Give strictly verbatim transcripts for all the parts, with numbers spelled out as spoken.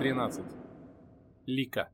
тринадцать. Лика.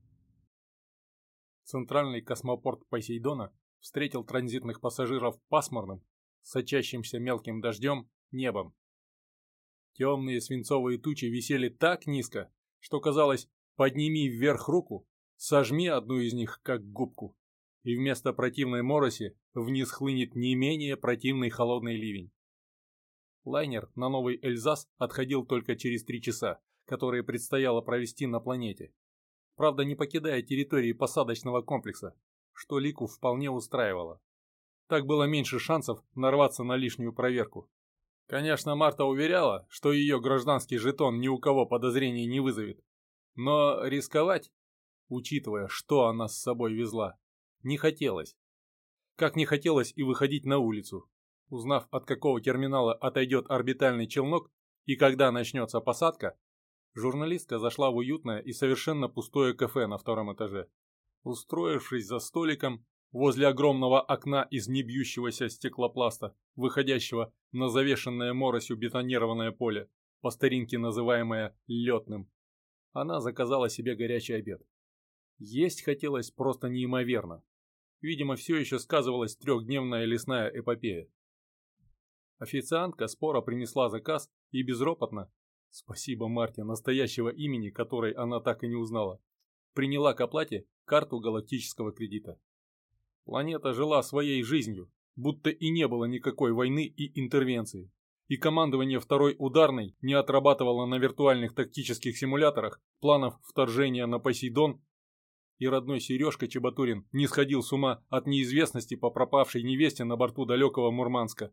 Центральный космопорт Посейдона встретил транзитных пассажиров пасмурным, сочащимся мелким дождем, небом. Темные свинцовые тучи висели так низко, что казалось, подними вверх руку, сожми одну из них как губку, и вместо противной мороси вниз хлынет не менее противный холодный ливень. Лайнер на Новый Эльзас отходил только через три часа, которые предстояло провести на планете. Правда, не покидая территории посадочного комплекса, что Лику вполне устраивало. Так было меньше шансов нарваться на лишнюю проверку. Конечно, Марта уверяла, что ее гражданский жетон ни у кого подозрений не вызовет. Но рисковать, учитывая, что она с собой везла, не хотелось. Как не хотелось и выходить на улицу. Узнав, от какого терминала отойдет орбитальный челнок и когда начнется посадка, журналистка зашла в уютное и совершенно пустое кафе на втором этаже. Устроившись за столиком возле огромного окна из небьющегося стеклопласта, выходящего на завешенное моросью бетонированное поле, по старинке называемое летным, она заказала себе горячий обед. Есть хотелось просто неимоверно. Видимо, все еще сказывалась трехдневная лесная эпопея. Официантка споро принесла заказ и безропотно, спасибо Марте, настоящего имени, которой она так и не узнала, приняла к оплате карту галактического кредита. Планета жила своей жизнью, будто и не было никакой войны и интервенции, и командование второй ударной не отрабатывало на виртуальных тактических симуляторах планов вторжения на Посейдон, и родной Сережка Чебатурин не сходил с ума от неизвестности по пропавшей невесте на борту далекого Мурманска.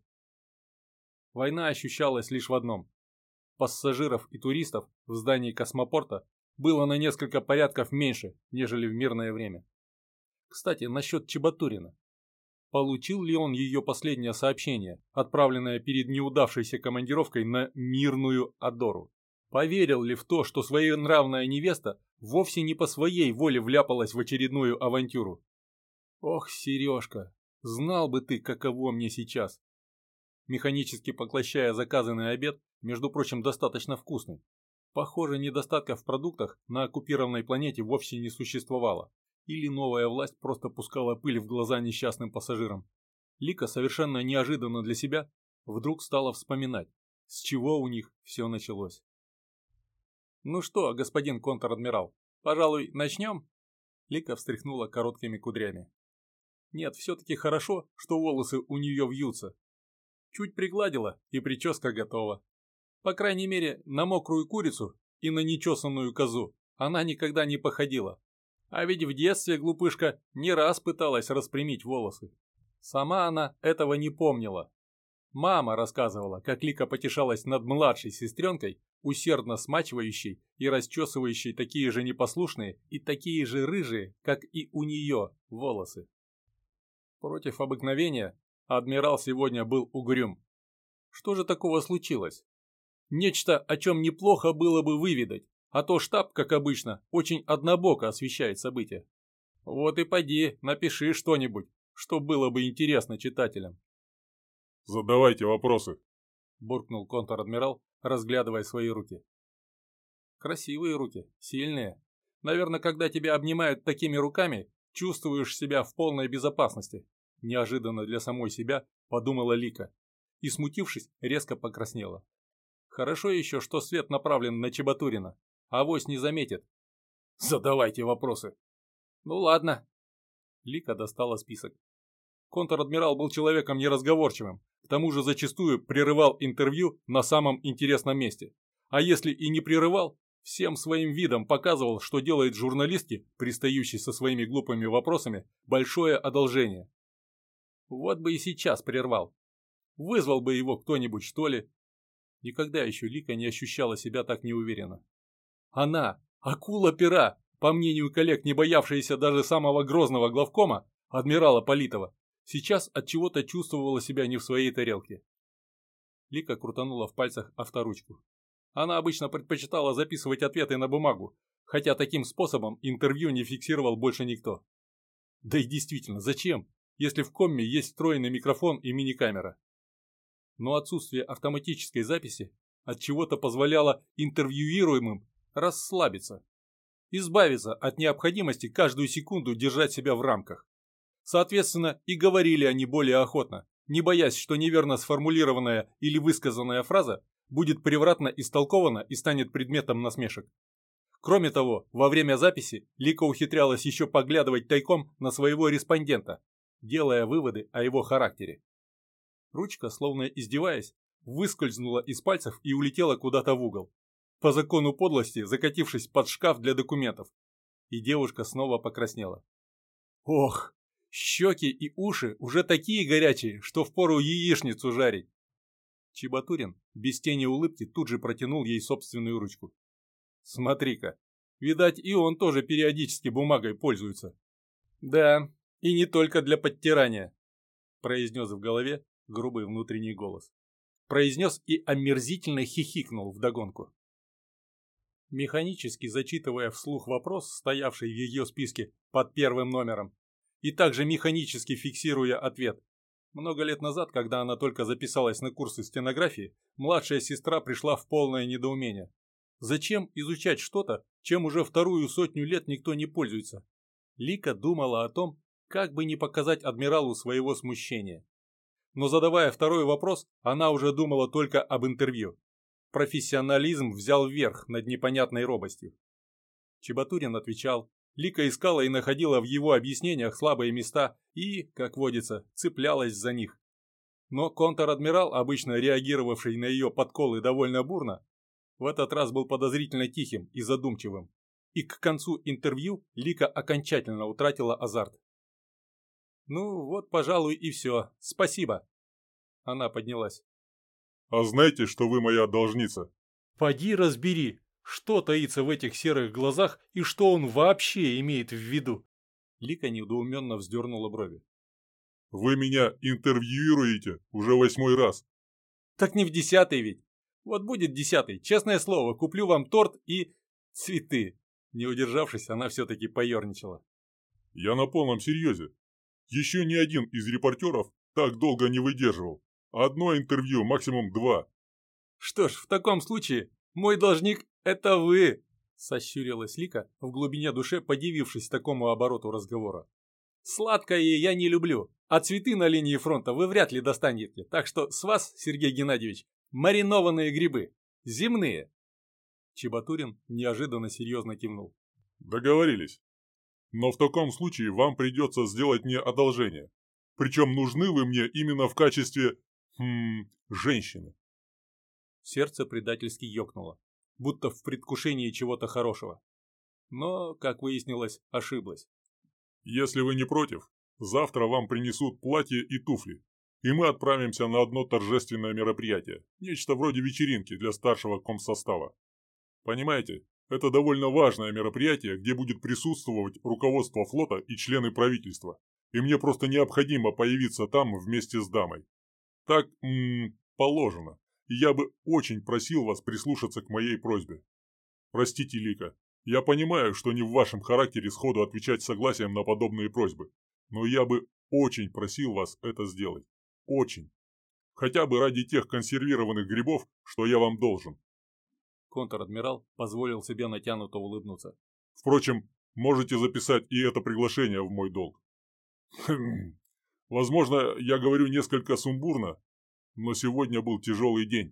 Война ощущалась лишь в одном. Пассажиров и туристов в здании космопорта было на несколько порядков меньше, нежели в мирное время. Кстати, насчет Чебатурина. Получил ли он ее последнее сообщение, отправленное перед неудавшейся командировкой на мирную Адору? Поверил ли в то, что своенравная невеста вовсе не по своей воле вляпалась в очередную авантюру? Ох, Сережка, знал бы ты, каково мне сейчас. Механически поглощая заказанный обед, между прочим, достаточно вкусный. Похоже, недостатка в продуктах на оккупированной планете вовсе не существовало. Или новая власть просто пускала пыль в глаза несчастным пассажирам. Лика совершенно неожиданно для себя вдруг стала вспоминать, с чего у них все началось. «Ну что, господин контр-адмирал, пожалуй, начнем?» Лика встряхнула короткими кудрями. «Нет, все-таки хорошо, что волосы у нее вьются. Чуть пригладила, и прическа готова. По крайней мере, на мокрую курицу и на нечесанную козу она никогда не походила. А ведь в детстве глупышка не раз пыталась распрямить волосы. Сама она этого не помнила. Мама рассказывала, как Лика потешалась над младшей сестренкой, усердно смачивающей и расчесывающей такие же непослушные и такие же рыжие, как и у нее, волосы. Против обыкновения адмирал сегодня был угрюм. Что же такого случилось? Нечто, о чем неплохо было бы выведать, а то штаб, как обычно, очень однобоко освещает события. Вот и поди, напиши что-нибудь, что было бы интересно читателям. «Задавайте вопросы», — буркнул контр-адмирал, разглядывая свои руки. Красивые руки, сильные. Наверное, когда тебя обнимают такими руками, чувствуешь себя в полной безопасности. Неожиданно для самой себя подумала Лика и, смутившись, резко покраснела. Хорошо еще, что свет направлен на Чебатурина, авось не заметит. Задавайте вопросы. Ну ладно. Лика достала список. Контр-адмирал был человеком неразговорчивым, к тому же зачастую прерывал интервью на самом интересном месте. А если и не прерывал, всем своим видом показывал, что делает журналистке, пристающей со своими глупыми вопросами, большое одолжение. Вот бы и сейчас прервал. Вызвал бы его кто-нибудь, что ли. Никогда еще Лика не ощущала себя так неуверенно. Она, акула-пера, по мнению коллег, не боявшаяся даже самого грозного главкома, адмирала Политова, сейчас от чего-то чувствовала себя не в своей тарелке. Лика крутанула в пальцах авторучку. Она обычно предпочитала записывать ответы на бумагу, хотя таким способом интервью не фиксировал больше никто. Да и действительно, зачем, если в комме есть встроенный микрофон и мини-камера? Но отсутствие автоматической записи от чего-то позволяло интервьюируемым расслабиться, избавиться от необходимости каждую секунду держать себя в рамках. Соответственно, и говорили они более охотно, не боясь, что неверно сформулированная или высказанная фраза будет превратно истолкована и станет предметом насмешек. Кроме того, во время записи Лика ухитрялась еще поглядывать тайком на своего респондента, делая выводы о его характере. Ручка, словно издеваясь, выскользнула из пальцев и улетела куда-то в угол, по закону подлости закатившись под шкаф для документов. И девушка снова покраснела. Ох, щеки и уши уже такие горячие, что впору яичницу жарить. Чебатурин без тени улыбки тут же протянул ей собственную ручку. Смотри-ка, видать, и он тоже периодически бумагой пользуется. Да, и не только для подтирания, произнес в голове грубый внутренний голос. Произнес и омерзительно хихикнул вдогонку. Механически зачитывая вслух вопрос, стоявший в ее списке под первым номером, и также механически фиксируя ответ. Много лет назад, когда она только записалась на курсы стенографии, младшая сестра пришла в полное недоумение. Зачем изучать что-то, чем уже вторую сотню лет никто не пользуется? Лика думала о том, как бы не показать адмиралу своего смущения. Но задавая второй вопрос, она уже думала только об интервью. Профессионализм взял верх над непонятной робостью. Чебатурин отвечал. Лика искала и находила в его объяснениях слабые места и, как водится, цеплялась за них. Но контр-адмирал, обычно реагировавший на ее подколы довольно бурно, в этот раз был подозрительно тихим и задумчивым. И к концу интервью Лика окончательно утратила азарт. «Ну вот, пожалуй, и все. Спасибо». Она поднялась. «А знаете, что вы моя должница?» «Поди разбери, что таится в этих серых глазах и что он вообще имеет в виду?» Лика недоуменно вздернула брови. «Вы меня интервьюируете уже восьмой раз». «Так не в десятый ведь. Вот будет десятый, честное слово, куплю вам торт и цветы». Не удержавшись, она все-таки поерничала. «Я на полном серьезе. Еще ни один из репортеров так долго не выдерживал. Одно интервью, максимум два». «Что ж, в таком случае мой должник – это вы», – сощурилась Лика, в глубине души подивившись такому обороту разговора. «Сладкое я не люблю, а цветы на линии фронта вы вряд ли достанете, так что с вас, Сергей Геннадьевич, маринованные грибы, земные». Чебатурин неожиданно серьезно кивнул. «Договорились. Но в таком случае вам придется сделать мне одолжение. Причем нужны вы мне именно в качестве... Хм, женщины». Сердце предательски ёкнуло, будто в предвкушении чего-то хорошего. Но, как выяснилось, ошиблась. «Если вы не против, завтра вам принесут платье и туфли, и мы отправимся на одно торжественное мероприятие, нечто вроде вечеринки для старшего комсостава. Понимаете, это довольно важное мероприятие, где будет присутствовать руководство флота и члены правительства, и мне просто необходимо появиться там вместе с дамой. Так, м-м, положено, и я бы очень просил вас прислушаться к моей просьбе. Простите, Лика, я понимаю, что не в вашем характере сходу отвечать согласием на подобные просьбы, но я бы очень просил вас это сделать. Очень. Хотя бы ради тех консервированных грибов, что я вам должен». Контр-адмирал позволил себе натянуто улыбнуться. «Впрочем, можете записать и это приглашение в мой долг». Хм. Возможно, я говорю несколько сумбурно, но сегодня был тяжелый день».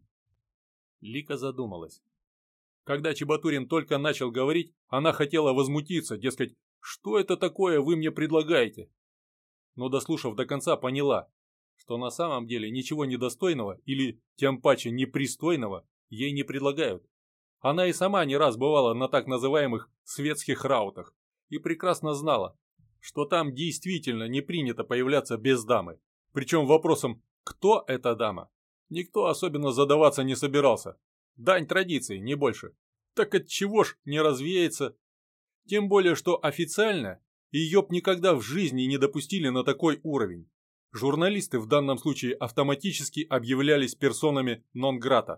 Лика задумалась. Когда Чебатурин только начал говорить, она хотела возмутиться, дескать, что это такое вы мне предлагаете? Но дослушав до конца, поняла, что на самом деле ничего недостойного или тем паче непристойного ей не предлагают. Она и сама не раз бывала на так называемых светских раутах и прекрасно знала, что там действительно не принято появляться без дамы. Причем вопросом «кто эта дама?» никто особенно задаваться не собирался. Дань традиции, не больше. Так от чего ж не развеется? Тем более, что официально ее б никогда в жизни не допустили на такой уровень. Журналисты в данном случае автоматически объявлялись персонами нон-грата.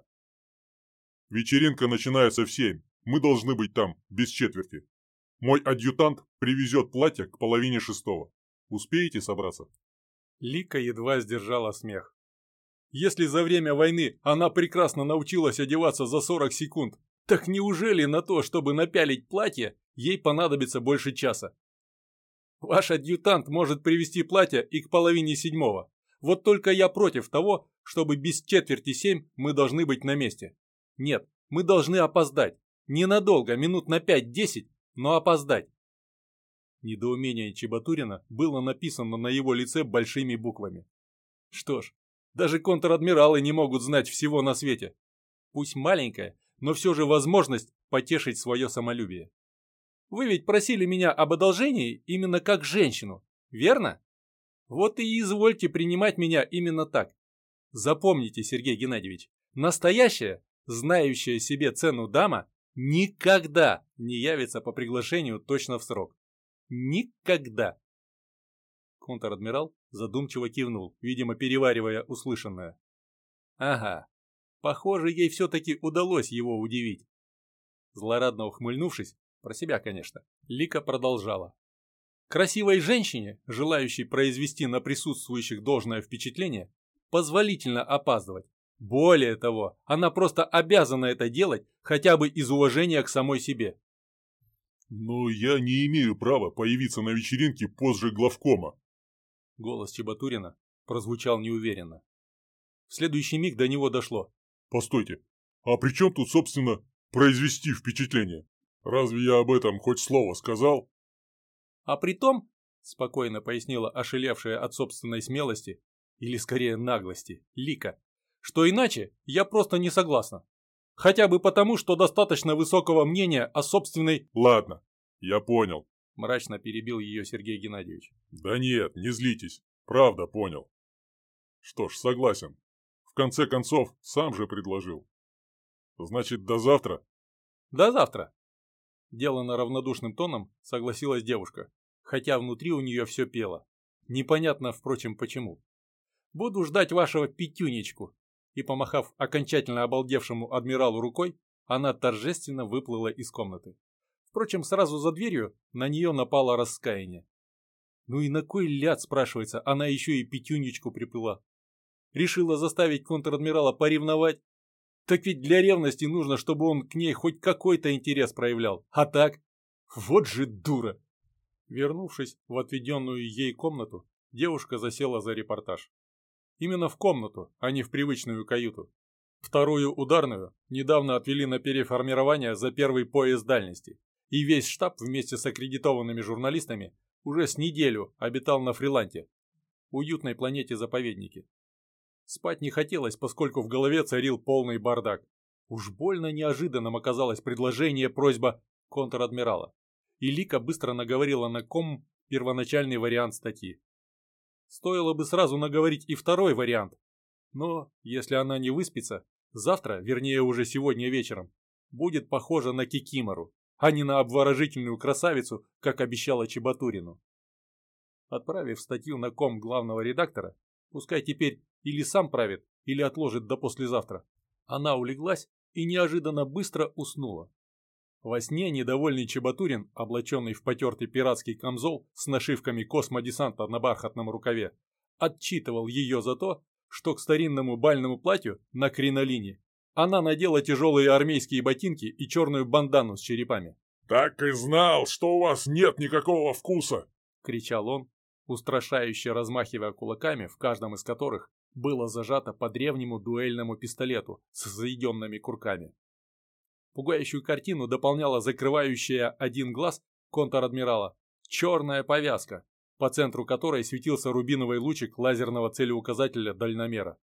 «Вечеринка начинается в семь. Мы должны быть там, без четверти. Мой адъютант привезет платье к половине шестого. Успеете собраться?» Лика едва сдержала смех. Если за время войны она прекрасно научилась одеваться за сорок секунд, Так неужели на то, чтобы напялить платье, ей понадобится больше часа? Ваш адъютант может привезти платье и к половине седьмого. Вот только я против того, чтобы без четверти семь мы должны быть на месте. Нет, мы должны опоздать. Ненадолго, минут на пять-десять, но опоздать. Недоумение Чебатурина было написано на его лице большими буквами. Что ж, даже контр-адмиралы не могут знать всего на свете. Пусть маленькая, но все же возможность потешить свое самолюбие. Вы ведь просили меня об одолжении именно как женщину, верно? Вот и извольте принимать меня именно так. Запомните, Сергей Геннадьевич, настоящая, знающая себе цену дама никогда не явится по приглашению точно в срок. Никогда. Контр-адмирал задумчиво кивнул, видимо, переваривая услышанное. Ага, похоже, ей все-таки удалось его удивить. Злорадно ухмыльнувшись, про себя, конечно, Лика продолжала. Красивой женщине, желающей произвести на присутствующих должное впечатление, позволительно опаздывать. Более того, она просто обязана это делать хотя бы из уважения к самой себе. «Но я не имею права появиться на вечеринке позже главкома». Голос Чебатурина прозвучал неуверенно. В следующий миг до него дошло. «Постойте, а при чем тут, собственно, произвести впечатление? Разве я об этом хоть слово сказал?» «А при том, — спокойно пояснила ошелевшая от собственной смелости, или скорее наглости, Лика, — что иначе я просто не согласна. Хотя бы потому, что достаточно высокого мнения о собственной...» «Ладно, я понял», — мрачно перебил ее Сергей Геннадьевич. «Да нет, не злитесь, правда понял. Что ж, согласен. В конце концов, сам же предложил. Значит, до завтра?» «До завтра», — делано равнодушным тоном согласилась девушка, хотя внутри у нее все пело. Непонятно, впрочем, почему. «Буду ждать вашего пятюнечку». И, помахав окончательно обалдевшему адмиралу рукой, она торжественно выплыла из комнаты. Впрочем, сразу за дверью на нее напало раскаяние. Ну и на кой ляд, спрашивается, она еще и пятюнечку приплыла? Решила заставить контр-адмирала поревновать? Так ведь для ревности нужно, чтобы он к ней хоть какой-то интерес проявлял. А так? Вот же дура! Вернувшись в отведенную ей комнату, девушка засела за репортаж. Именно в комнату, а не в привычную каюту. Вторую ударную недавно отвели на переформирование за первый пояс дальности, и весь штаб вместе с аккредитованными журналистами уже с неделю обитал на Фриланте, уютной планете-заповеднике. Спать не хотелось, поскольку в голове царил полный бардак. Уж больно неожиданным оказалось предложение, просьба контр-адмирала, и Лика быстро наговорила на ком первоначальный вариант статьи. Стоило бы сразу наговорить и второй вариант. Но, если она не выспится, завтра, вернее уже сегодня вечером, будет похожа на кикимору, а не на обворожительную красавицу, как обещала Чебатурину. Отправив статью на ком главного редактора, пускай теперь или сам правит, или отложит до послезавтра, она улеглась и неожиданно быстро уснула. Во сне недовольный Чебатурин, облаченный в потертый пиратский камзол с нашивками космодесанта на бархатном рукаве, отчитывал ее за то, что к старинному бальному платью на кринолине она надела тяжелые армейские ботинки и черную бандану с черепами. «Так и знал, что у вас нет никакого вкуса!» — кричал он, устрашающе размахивая кулаками, в каждом из которых было зажато по древнему дуэльному пистолету с заеденными курками. Пугающую картину дополняла закрывающая один глаз контр-адмирала черная повязка, по центру которой светился рубиновый лучик лазерного целеуказателя дальномера.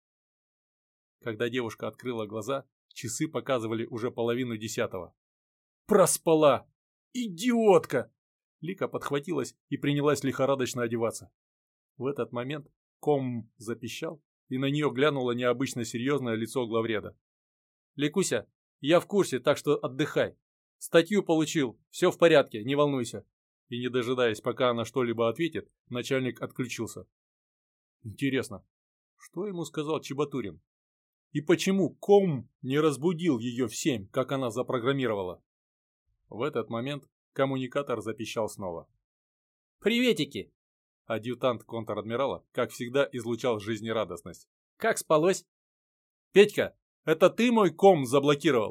Когда девушка открыла глаза, часы показывали уже половину десятого. «Проспала! Идиотка!» Лика подхватилась и принялась лихорадочно одеваться. В этот момент ком запищал, и на нее глянуло необычно серьезное лицо главреда. «Ликуся, я в курсе, так что отдыхай. Статью получил, все в порядке, не волнуйся». И не дожидаясь, пока она что-либо ответит, начальник отключился. Интересно, что ему сказал Чебатурин? И почему ком не разбудил ее в семь, как она запрограммировала? В этот момент коммуникатор запищал снова. «Приветики!» Адъютант контр-адмирала, как всегда, излучал жизнерадостность. «Как спалось?» «Петька, это ты мой ком заблокировал?»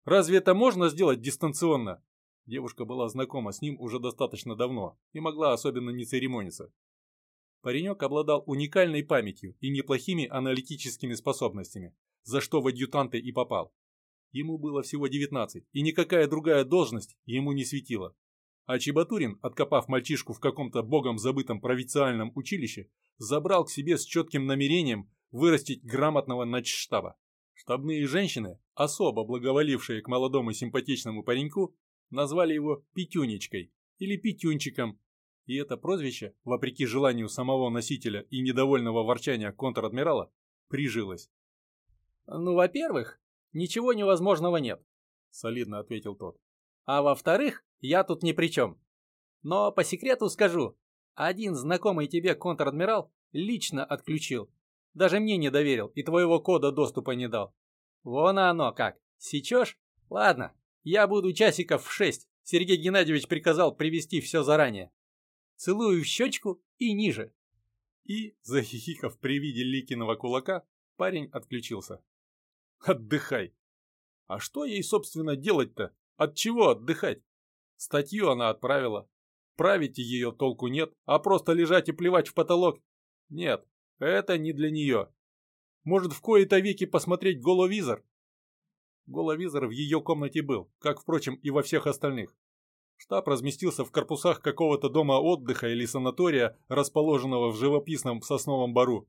Разве это можно сделать дистанционно? Девушка была знакома с ним уже достаточно давно и могла особенно не церемониться. Паренек обладал уникальной памятью и неплохими аналитическими способностями, за что в адъютанты и попал. Ему было всего девятнадцать, и никакая другая должность ему не светила. А Чебатурин, откопав мальчишку в каком-то богом забытом провинциальном училище, забрал к себе с четким намерением вырастить грамотного начштаба. Штабные женщины, особо благоволившие к молодому симпатичному пареньку, назвали его Петюнечкой или Петюнчиком, и это прозвище, вопреки желанию самого носителя и недовольного ворчания контр-адмирала, прижилось. «Ну, во-первых, ничего невозможного нет», — солидно ответил тот. «А во-вторых, я тут ни при чем. Но по секрету скажу, один знакомый тебе контр-адмирал лично отключил. Даже мне не доверил и твоего кода доступа не дал. Вон оно как. Сечешь? Ладно, я буду часиков в шесть. Сергей Геннадьевич приказал привезти все заранее. Целую в щечку и ниже». И, захихикав при виде Ликиного кулака, парень отключился. Отдыхай. А что ей, собственно, делать-то? От чего отдыхать? Статью она отправила. Править ее толку нет, а просто лежать и плевать в потолок? Нет, это не для нее. Может, в кои-то веки посмотреть головизор? Головизор в ее комнате был, как, впрочем, и во всех остальных. Штаб разместился в корпусах какого-то дома отдыха или санатория, расположенного в живописном сосновом бору.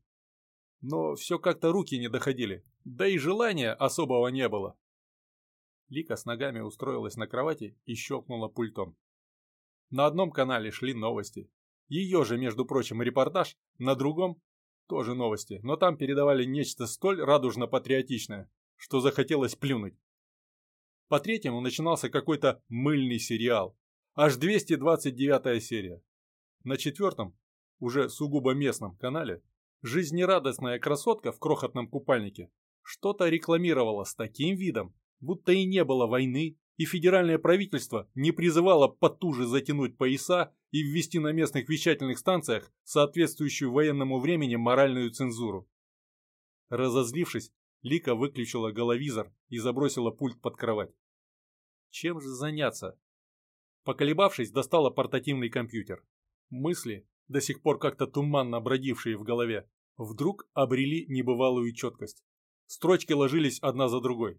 Но все как-то руки не доходили, да и желания особого не было. Лика с ногами устроилась на кровати и щелкнула пультом. На одном канале шли новости. Ее же, между прочим, репортаж, на другом тоже новости, но там передавали нечто столь радужно-патриотичное, что захотелось плюнуть. По третьему начинался какой-то мыльный сериал, аж двести двадцать девятая серия. На четвертом, уже сугубо местном канале, жизнерадостная красотка в крохотном купальнике что-то рекламировала с таким видом, будто и не было войны, и федеральное правительство не призывало потуже затянуть пояса и ввести на местных вещательных станциях соответствующую военному времени моральную цензуру. Разозлившись, Лика выключила головизор и забросила пульт под кровать. Чем же заняться? Поколебавшись, достала портативный компьютер. Мысли, до сих пор как-то туманно бродившие в голове, вдруг обрели небывалую четкость. Строчки ложились одна за другой.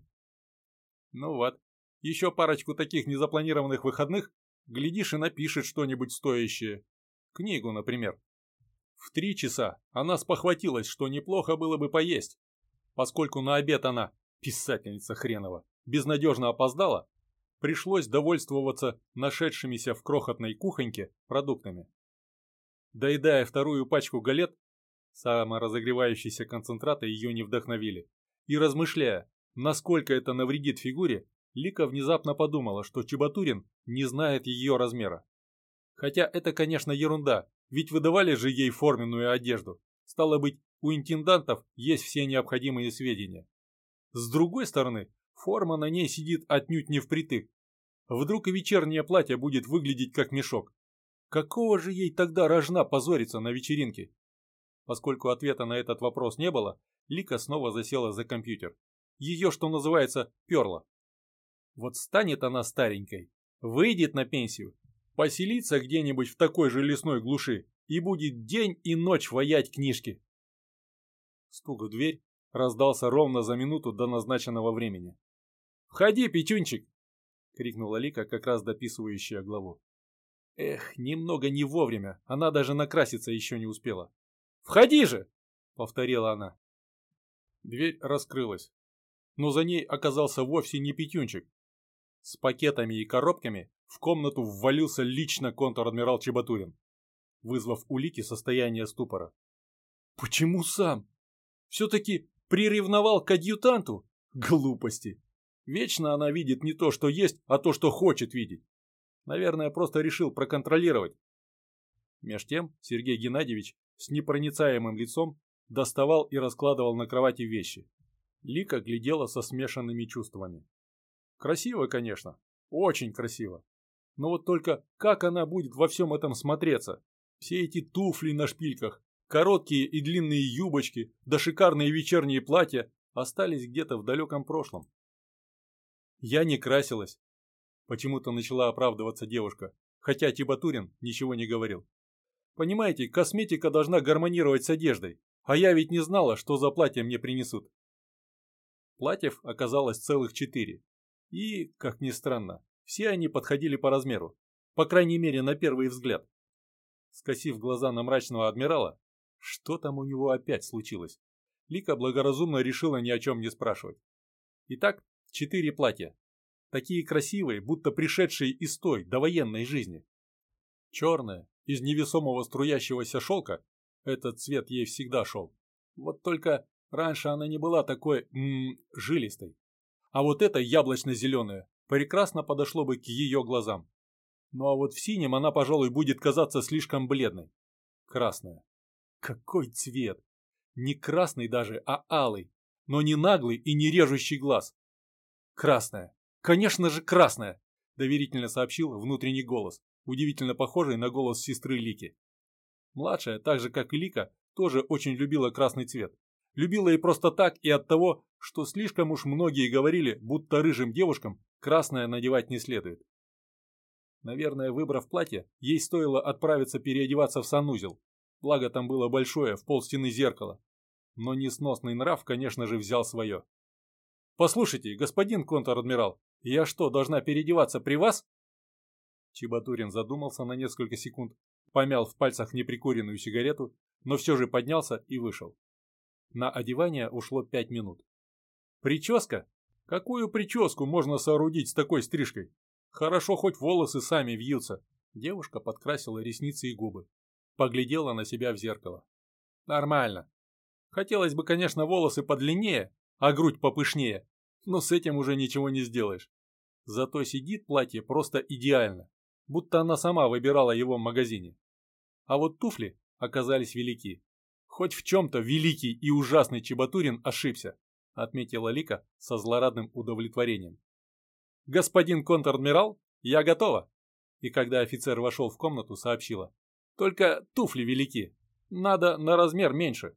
Ну вот, еще парочку таких незапланированных выходных, глядишь и напишет что-нибудь стоящее. Книгу, например. В три часа она спохватилась, что неплохо было бы поесть. Поскольку на обед она, писательница хренова, безнадежно опоздала, пришлось довольствоваться нашедшимися в крохотной кухоньке продуктами. Доедая вторую пачку галет, саморазогревающиеся концентраты ее не вдохновили, и размышляя, насколько это навредит фигуре, Лика внезапно подумала, что Чебатурин не знает ее размера. Хотя это, конечно, ерунда, ведь выдавали же ей форменную одежду. Стало быть, у интендантов есть все необходимые сведения. С другой стороны, форма на ней сидит отнюдь не впритык. Вдруг и вечернее платье будет выглядеть как мешок. Какого же ей тогда рожна позориться на вечеринке? Поскольку ответа на этот вопрос не было, Лика снова засела за компьютер. Ее, что называется, перло. Вот станет она старенькой, выйдет на пенсию, поселится где-нибудь в такой же лесной глуши и будет день и ночь ваять книжки. Стук в дверь раздался ровно за минуту до назначенного времени. «Входи, Петюнчик!» — крикнула Лика, как раз дописывающая главу. Эх, немного не вовремя, она даже накраситься еще не успела. «Входи же!» — повторила она. Дверь раскрылась, но за ней оказался вовсе не Петюнчик. С пакетами и коробками в комнату ввалился лично контр-адмирал Чебатурин, вызвав у Лики состояние ступора. Почему сам? Все-таки приревновал к адъютанту? Глупости. Вечно она видит не то, что есть, а то, что хочет видеть. Наверное, просто решил проконтролировать. Меж тем Сергей Геннадьевич с непроницаемым лицом доставал и раскладывал на кровати вещи. Лика глядела со смешанными чувствами. Красиво, конечно, очень красиво. Но вот только как она будет во всем этом смотреться? Все эти туфли на шпильках, короткие и длинные юбочки, да шикарные вечерние платья остались где-то в далеком прошлом. Я не красилась. Почему-то начала оправдываться девушка, хотя Чебатурин ничего не говорил. Понимаете, косметика должна гармонировать с одеждой, а я ведь не знала, что за платье мне принесут. Платьев оказалось целых четыре. И, как ни странно, все они подходили по размеру, по крайней мере на первый взгляд. Скосив глаза на мрачного адмирала, что там у него опять случилось, Лика благоразумно решила ни о чем не спрашивать. Итак, четыре платья. Такие красивые, будто пришедшие из той довоенной жизни. Черное, из невесомого струящегося шелка, этот цвет ей всегда шел. Вот только раньше она не была такой, м-м, жилистой. А вот это яблочно-зеленое прекрасно подошло бы к ее глазам. Ну а вот в синем она, пожалуй, будет казаться слишком бледной. Красное. Какой цвет! Не красный даже, а алый, но не наглый и не режущий глаз. Красное. Конечно же красное, доверительно сообщил внутренний голос, удивительно похожий на голос сестры Лики. Младшая, так же как и Лика, тоже очень любила красный цвет. Любила и просто так, и от того, что слишком уж многие говорили, будто рыжим девушкам красное надевать не следует. Наверное, выбрав платье, ей стоило отправиться переодеваться в санузел, благо там было большое, в полстены зеркало. Но несносный нрав, конечно же, взял свое. «Послушайте, господин контр-адмирал, я что, должна переодеваться при вас?» Чебатурин задумался на несколько секунд, помял в пальцах неприкуренную сигарету, но все же поднялся и вышел. На одевание ушло пять минут. «Прическа? Какую прическу можно соорудить с такой стрижкой? Хорошо, хоть волосы сами вьются». Девушка подкрасила ресницы и губы. Поглядела на себя в зеркало. «Нормально. Хотелось бы, конечно, волосы подлиннее, а грудь попышнее, но с этим уже ничего не сделаешь. Зато сидит платье просто идеально, будто она сама выбирала его в магазине. А вот туфли оказались велики. Хоть в чем-то великий и ужасный Чебатурин ошибся, отметила Лика со злорадным удовлетворением. «Господин контр-адмирал, я готова!» И когда офицер вошел в комнату, сообщила. «Только туфли велики, надо на размер меньше».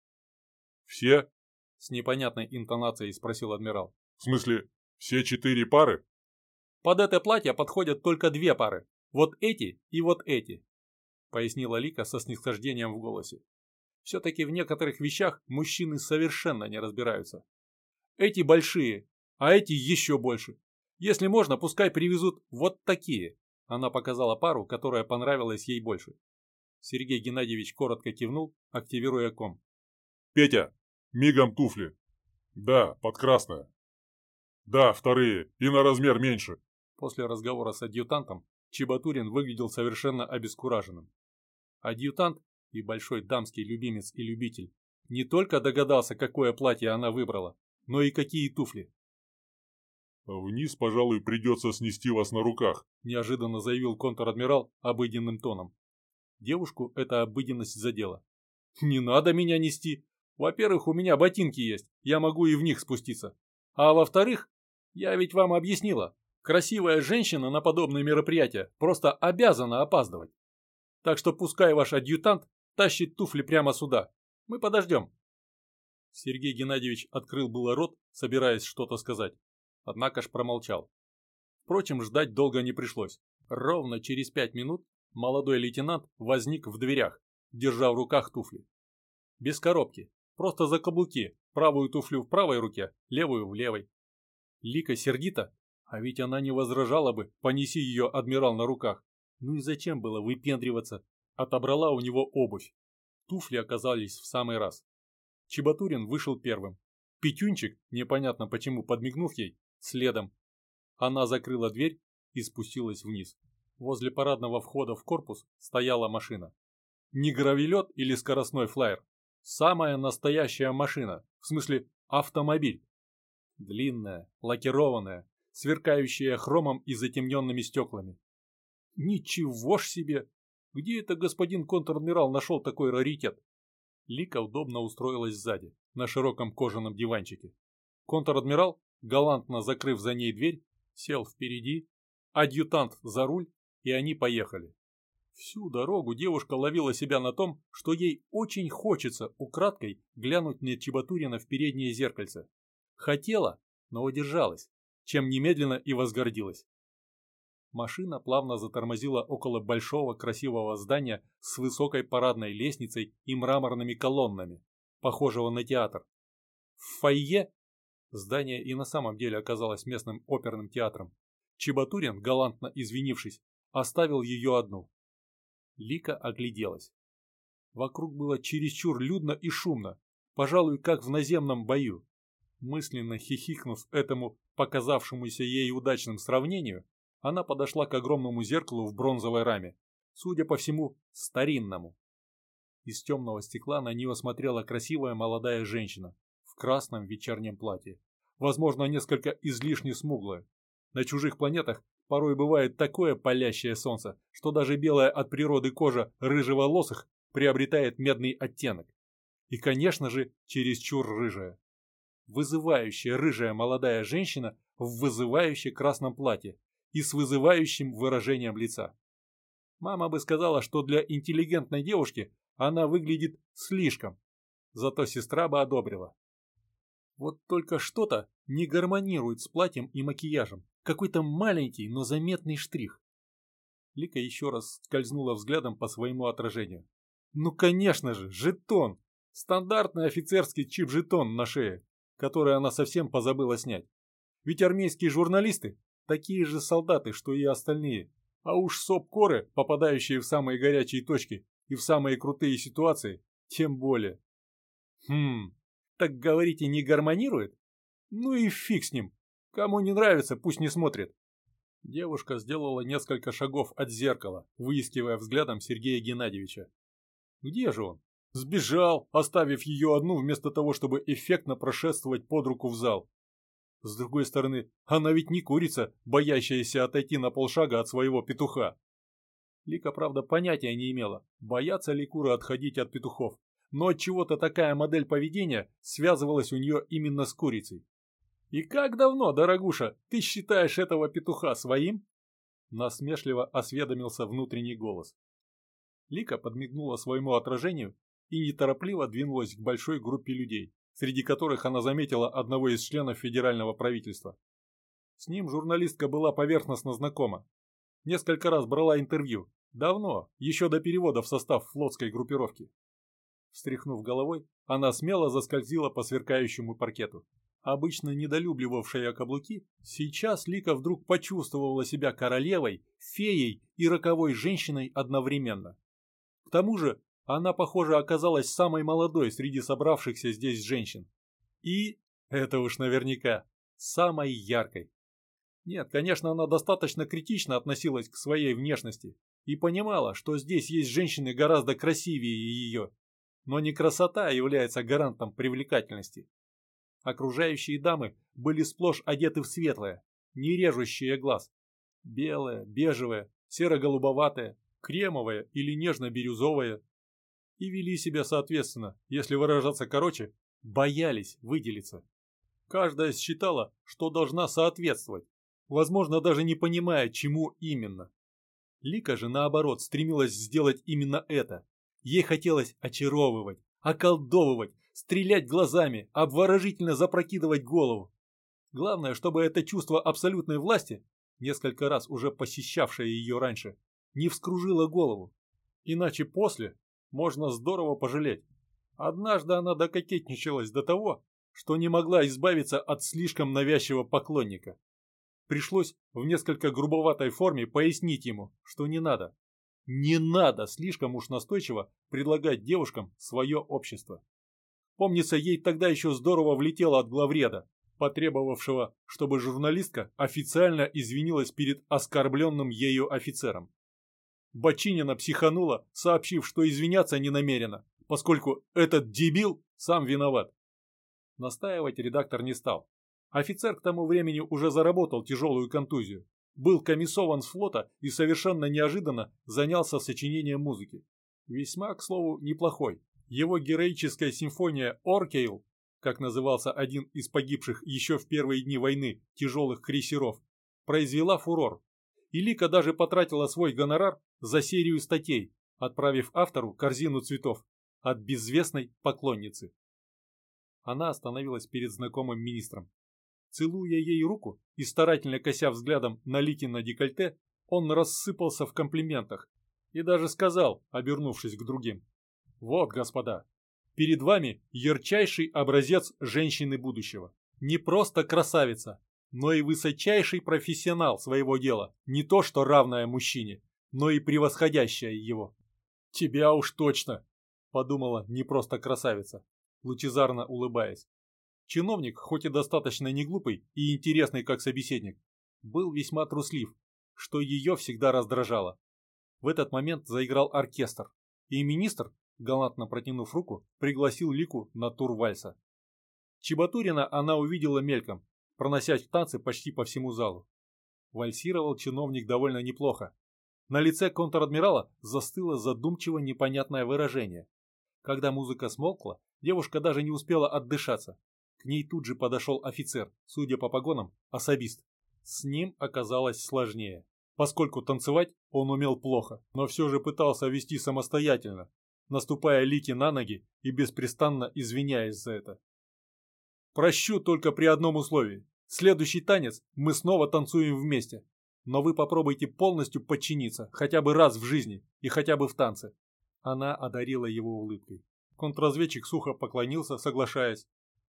«Все?» — с непонятной интонацией спросил адмирал. «В смысле, все четыре пары?» «Под это платье подходят только две пары. Вот эти и вот эти», — пояснила Лика со снисхождением в голосе. Все-таки в некоторых вещах мужчины совершенно не разбираются. «Эти большие, а эти еще больше. Если можно, пускай привезут вот такие». Она показала пару, которая понравилась ей больше. Сергей Геннадьевич коротко кивнул, активируя ком. «Петя, мигом туфли. Да, под красное. Да, вторые, и на размер меньше». После разговора с адъютантом Чебатурин выглядел совершенно обескураженным. Адъютант и большой дамский любимец и любитель не только догадался, какое платье она выбрала, но и какие туфли. «Вниз, пожалуй, придется снести вас на руках», – неожиданно заявил контр-адмирал обыденным тоном. Девушку эта обыденность задела. «Не надо меня нести. Во-первых, у меня ботинки есть, я могу и в них спуститься. А во-вторых, я ведь вам объяснила, красивая женщина на подобные мероприятия просто обязана опаздывать. Так что пускай ваш адъютант тащит туфли прямо сюда. Мы подождем». Сергей Геннадьевич открыл было рот, собираясь что-то сказать. Однако ж промолчал. Впрочем, ждать долго не пришлось. Ровно через пять минут молодой лейтенант возник в дверях, держа в руках туфли. Без коробки, просто за каблуки, правую туфлю в правой руке, левую в левой. Лика сердита, а ведь она не возражала бы, понеси ее адмирал на руках. Ну и зачем было выпендриваться? Отобрала у него обувь. Туфли оказались в самый раз. Чебатурин вышел первым. Петюнчик, непонятно почему подмигнув ей, следом. Она закрыла дверь и спустилась вниз. Возле парадного входа в корпус стояла машина. Не гравелет или скоростной флайер. Самая настоящая машина, в смысле автомобиль. Длинная, лакированная, сверкающая хромом и затемненными стеклами. Ничего ж себе! Где это господин контр-адмирал нашел такой раритет? Лика удобно устроилась сзади, на широком кожаном диванчике. Контр-адмирал, галантно закрыв за ней дверь, сел впереди, адъютант за руль, и они поехали. Всю дорогу девушка ловила себя на том, что ей очень хочется украдкой глянуть на Чебатурина в переднее зеркальце. Хотела, но удержалась. чем немедленно и возгордилась. Машина плавно затормозила около большого красивого здания с высокой парадной лестницей и мраморными колоннами, похожего на театр. В фойе здание и на самом деле оказалось местным оперным театром. Чебатурин, галантно извинившись, оставил ее одну. Лика огляделась. Вокруг было чересчур людно и шумно, пожалуй, как в наземном бою. Мысленно хихикнув этому показавшемуся ей удачным сравнению, она подошла к огромному зеркалу в бронзовой раме, судя по всему, старинному. Из темного стекла на нее смотрела красивая молодая женщина в красном вечернем платье, возможно, несколько излишне смуглая. На чужих планетах порой бывает такое палящее солнце, что даже белая от природы кожа рыжеволосых приобретает медный оттенок. И, конечно же, чересчур рыжая. Вызывающая рыжая молодая женщина в вызывающе красном платье и с вызывающим выражением лица. Мама бы сказала, что для интеллигентной девушки она выглядит слишком, зато сестра бы одобрила. Вот только что-то не гармонирует с платьем и макияжем, какой-то маленький, но заметный штрих. Лика еще раз скользнула взглядом по своему отражению. Ну, конечно же, жетон! Стандартный офицерский чип-жетон на шее, который она совсем позабыла снять. Ведь армейские журналисты такие же солдаты, что и остальные. А уж СОП-коры, попадающие в самые горячие точки и в самые крутые ситуации, тем более. Хм, так говорите, не гармонирует? Ну и фиг с ним. Кому не нравится, пусть не смотрит. Девушка сделала несколько шагов от зеркала, выискивая взглядом Сергея Геннадьевича. Где же он? Сбежал, оставив ее одну вместо того, чтобы эффектно прошествовать под руку в зал. С другой стороны, она ведь не курица, боящаяся отойти на полшага от своего петуха. Лика, правда, понятия не имела, боятся ли куры отходить от петухов, но отчего-то такая модель поведения связывалась у нее именно с курицей. «И как давно, дорогуша, ты считаешь этого петуха своим?» Насмешливо осведомился внутренний голос. Лика подмигнула своему отражению и неторопливо двинулась к большой группе людей, среди которых она заметила одного из членов федерального правительства. С ним журналистка была поверхностно знакома. Несколько раз брала интервью. Давно, еще до перевода в состав флотской группировки. Встряхнув головой, она смело заскользила по сверкающему паркету. Обычно недолюбливавшая каблуки, сейчас Лика вдруг почувствовала себя королевой, феей и роковой женщиной одновременно. К тому же, она, похоже, оказалась самой молодой среди собравшихся здесь женщин. И, это уж наверняка, самой яркой. Нет, конечно, она достаточно критично относилась к своей внешности и понимала, что здесь есть женщины гораздо красивее ее. Но не красота является гарантом привлекательности. Окружающие дамы были сплошь одеты в светлое, не режущее глаз. Белое, бежевое, серо-голубоватое, кремовое или нежно-бирюзовое. И вели себя соответственно, если выражаться короче, боялись выделиться. Каждая считала, что должна соответствовать, возможно, даже не понимая, чему именно. Лика же, наоборот, стремилась сделать именно это. Ей хотелось очаровывать, околдовывать, стрелять глазами, обворожительно запрокидывать голову. Главное, чтобы это чувство абсолютной власти, несколько раз уже посещавшее ее раньше, не вскружило голову. Иначе после можно здорово пожалеть. Однажды она дококетничалась до того, что не могла избавиться от слишком навязчивого поклонника. Пришлось в несколько грубоватой форме пояснить ему, что не надо. Не надо слишком уж настойчиво предлагать девушкам свое общество. Помнится, ей тогда еще здорово влетело от главреда, потребовавшего, чтобы журналистка официально извинилась перед оскорбленным ею офицером. Бочинина психанула, сообщив, что извиняться не намерена, поскольку этот дебил сам виноват. Настаивать редактор не стал. Офицер к тому времени уже заработал тяжелую контузию, был комиссован с флота и совершенно неожиданно занялся сочинением музыки. Весьма, к слову, неплохой. Его героическая симфония «Оркейл», как назывался один из погибших еще в первые дни войны тяжелых крейсеров, произвела фурор. И Лика даже потратила свой гонорар за серию статей, отправив автору корзину цветов от безвестной поклонницы. Она остановилась перед знакомым министром. Целуя ей руку и старательно кося взглядом на Ликино декольте, он рассыпался в комплиментах и даже сказал, обернувшись к другим: «Вот, господа, перед вами ярчайший образец женщины будущего. Не просто красавица, но и высочайший профессионал своего дела, не то что равная мужчине, но и превосходящая его». «Тебя уж точно», — подумала не просто красавица, лучезарно улыбаясь. Чиновник, хоть и достаточно неглупый и интересный как собеседник, был весьма труслив, что ее всегда раздражало. В этот момент заиграл оркестр, и министр, галантно протянув руку, пригласил Лику на тур вальса. Чебатурина она увидела мельком, проносясь в танцы почти по всему залу. Вальсировал чиновник довольно неплохо. На лице контр-адмирала застыло задумчиво непонятное выражение. Когда музыка смолкла, девушка даже не успела отдышаться. К ней тут же подошел офицер, судя по погонам, особист. С ним оказалось сложнее, поскольку танцевать он умел плохо, но все же пытался вести самостоятельно, наступая Лике на ноги и беспрестанно извиняясь за это. «Прощу только при одном условии. Следующий танец мы снова танцуем вместе, но вы попробуйте полностью подчиниться хотя бы раз в жизни и хотя бы в танце». Она одарила его улыбкой. Контрразведчик сухо поклонился, соглашаясь.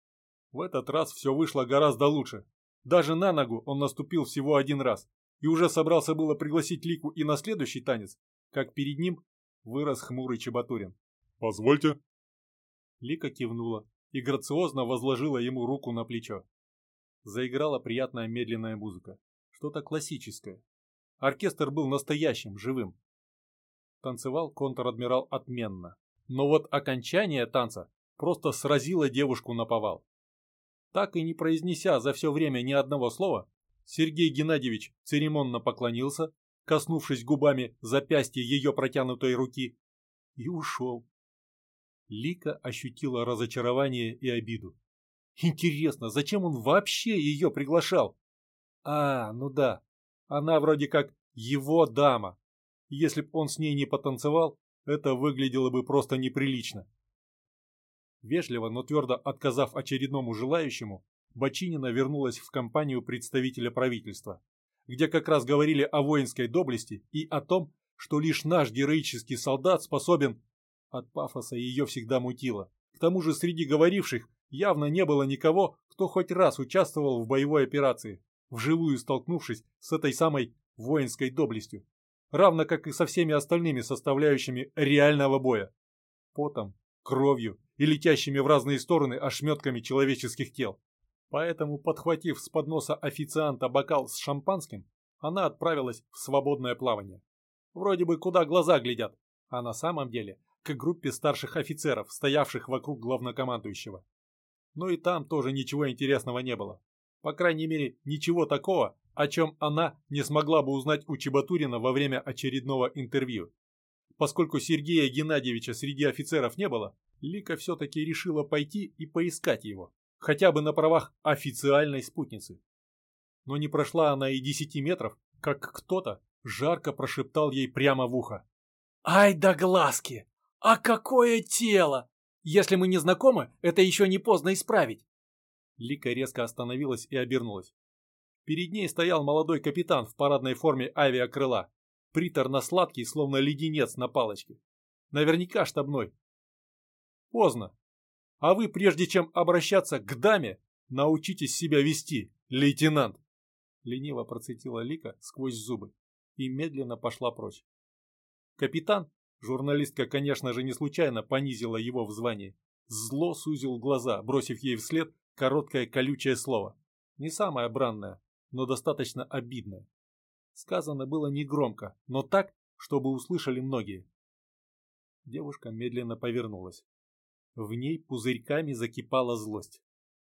В этот раз все вышло гораздо лучше. Даже на ногу он наступил всего один раз и уже собрался было пригласить Лику и на следующий танец, как перед ним вырос хмурый Чебатурин. «Позвольте». Лика кивнула и грациозно возложила ему руку на плечо. Заиграла приятная медленная музыка, что-то классическое. Оркестр был настоящим, живым. Танцевал контр-адмирал отменно. Но вот окончание танца просто сразило девушку наповал. Так и не произнеся за все время ни одного слова, Сергей Геннадьевич церемонно поклонился, коснувшись губами запястья ее протянутой руки, и ушел. Лика ощутила разочарование и обиду. Интересно, зачем он вообще ее приглашал? А, ну да, она вроде как его дама. Если б он с ней не потанцевал, это выглядело бы просто неприлично. Вежливо, но твердо отказав очередному желающему, Бочинина вернулась в компанию представителя правительства, где как раз говорили о воинской доблести и о том, что лишь наш героический солдат способен... От пафоса ее всегда мутило. К тому же среди говоривших явно не было никого, кто хоть раз участвовал в боевой операции, вживую столкнувшись с этой самой воинской доблестью, равно как и со всеми остальными составляющими реального боя. Потом, кровью и летящими в разные стороны ошметками человеческих тел. Поэтому, подхватив с подноса официанта бокал с шампанским, она отправилась в свободное плавание. Вроде бы куда глаза глядят, а на самом деле к группе старших офицеров, стоявших вокруг главнокомандующего. Но и там тоже ничего интересного не было. По крайней мере, ничего такого, о чем она не смогла бы узнать у Чебатурина во время очередного интервью. Поскольку Сергея Геннадьевича среди офицеров не было, Лика все-таки решила пойти и поискать его, хотя бы на правах официальной спутницы. Но не прошла она и десяти метров, как кто-то жарко прошептал ей прямо в ухо: «Ай да глазки! А какое тело! Если мы не знакомы, это еще не поздно исправить!» Лика резко остановилась и обернулась. Перед ней стоял молодой капитан в парадной форме авиакрыла, приторно-сладкий, словно леденец на палочке. Наверняка штабной. Поздно. А вы, прежде чем обращаться к даме, научитесь себя вести, лейтенант. Лениво процедила Лика сквозь зубы и медленно пошла прочь. Капитан, журналистка, конечно же, не случайно понизила его в звании, зло сузил глаза, бросив ей вслед короткое колючее слово. Не самое бранное, но достаточно обидное. Сказано было негромко, но так, чтобы услышали многие. Девушка медленно повернулась. В ней пузырьками закипала злость.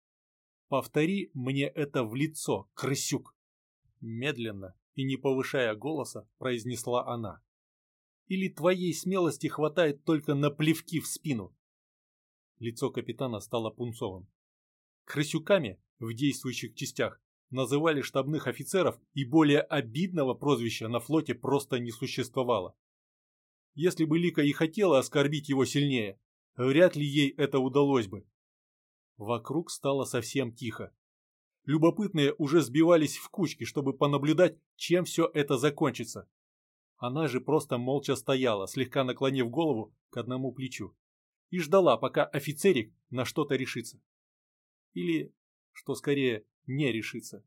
«Повтори мне это в лицо, крысюк!» Медленно и не повышая голоса произнесла она. «Или твоей смелости хватает только на плевки в спину?» Лицо капитана стало пунцовым. Крысюками в действующих частях называли штабных офицеров, и более обидного прозвища на флоте просто не существовало. Если бы Лика и хотела оскорбить его сильнее, вряд ли ей это удалось бы. Вокруг стало совсем тихо. Любопытные уже сбивались в кучки, чтобы понаблюдать, чем все это закончится. Она же просто молча стояла, слегка наклонив голову к одному плечу, и ждала, пока офицерик на что-то решится. Или, что скорее, не решится.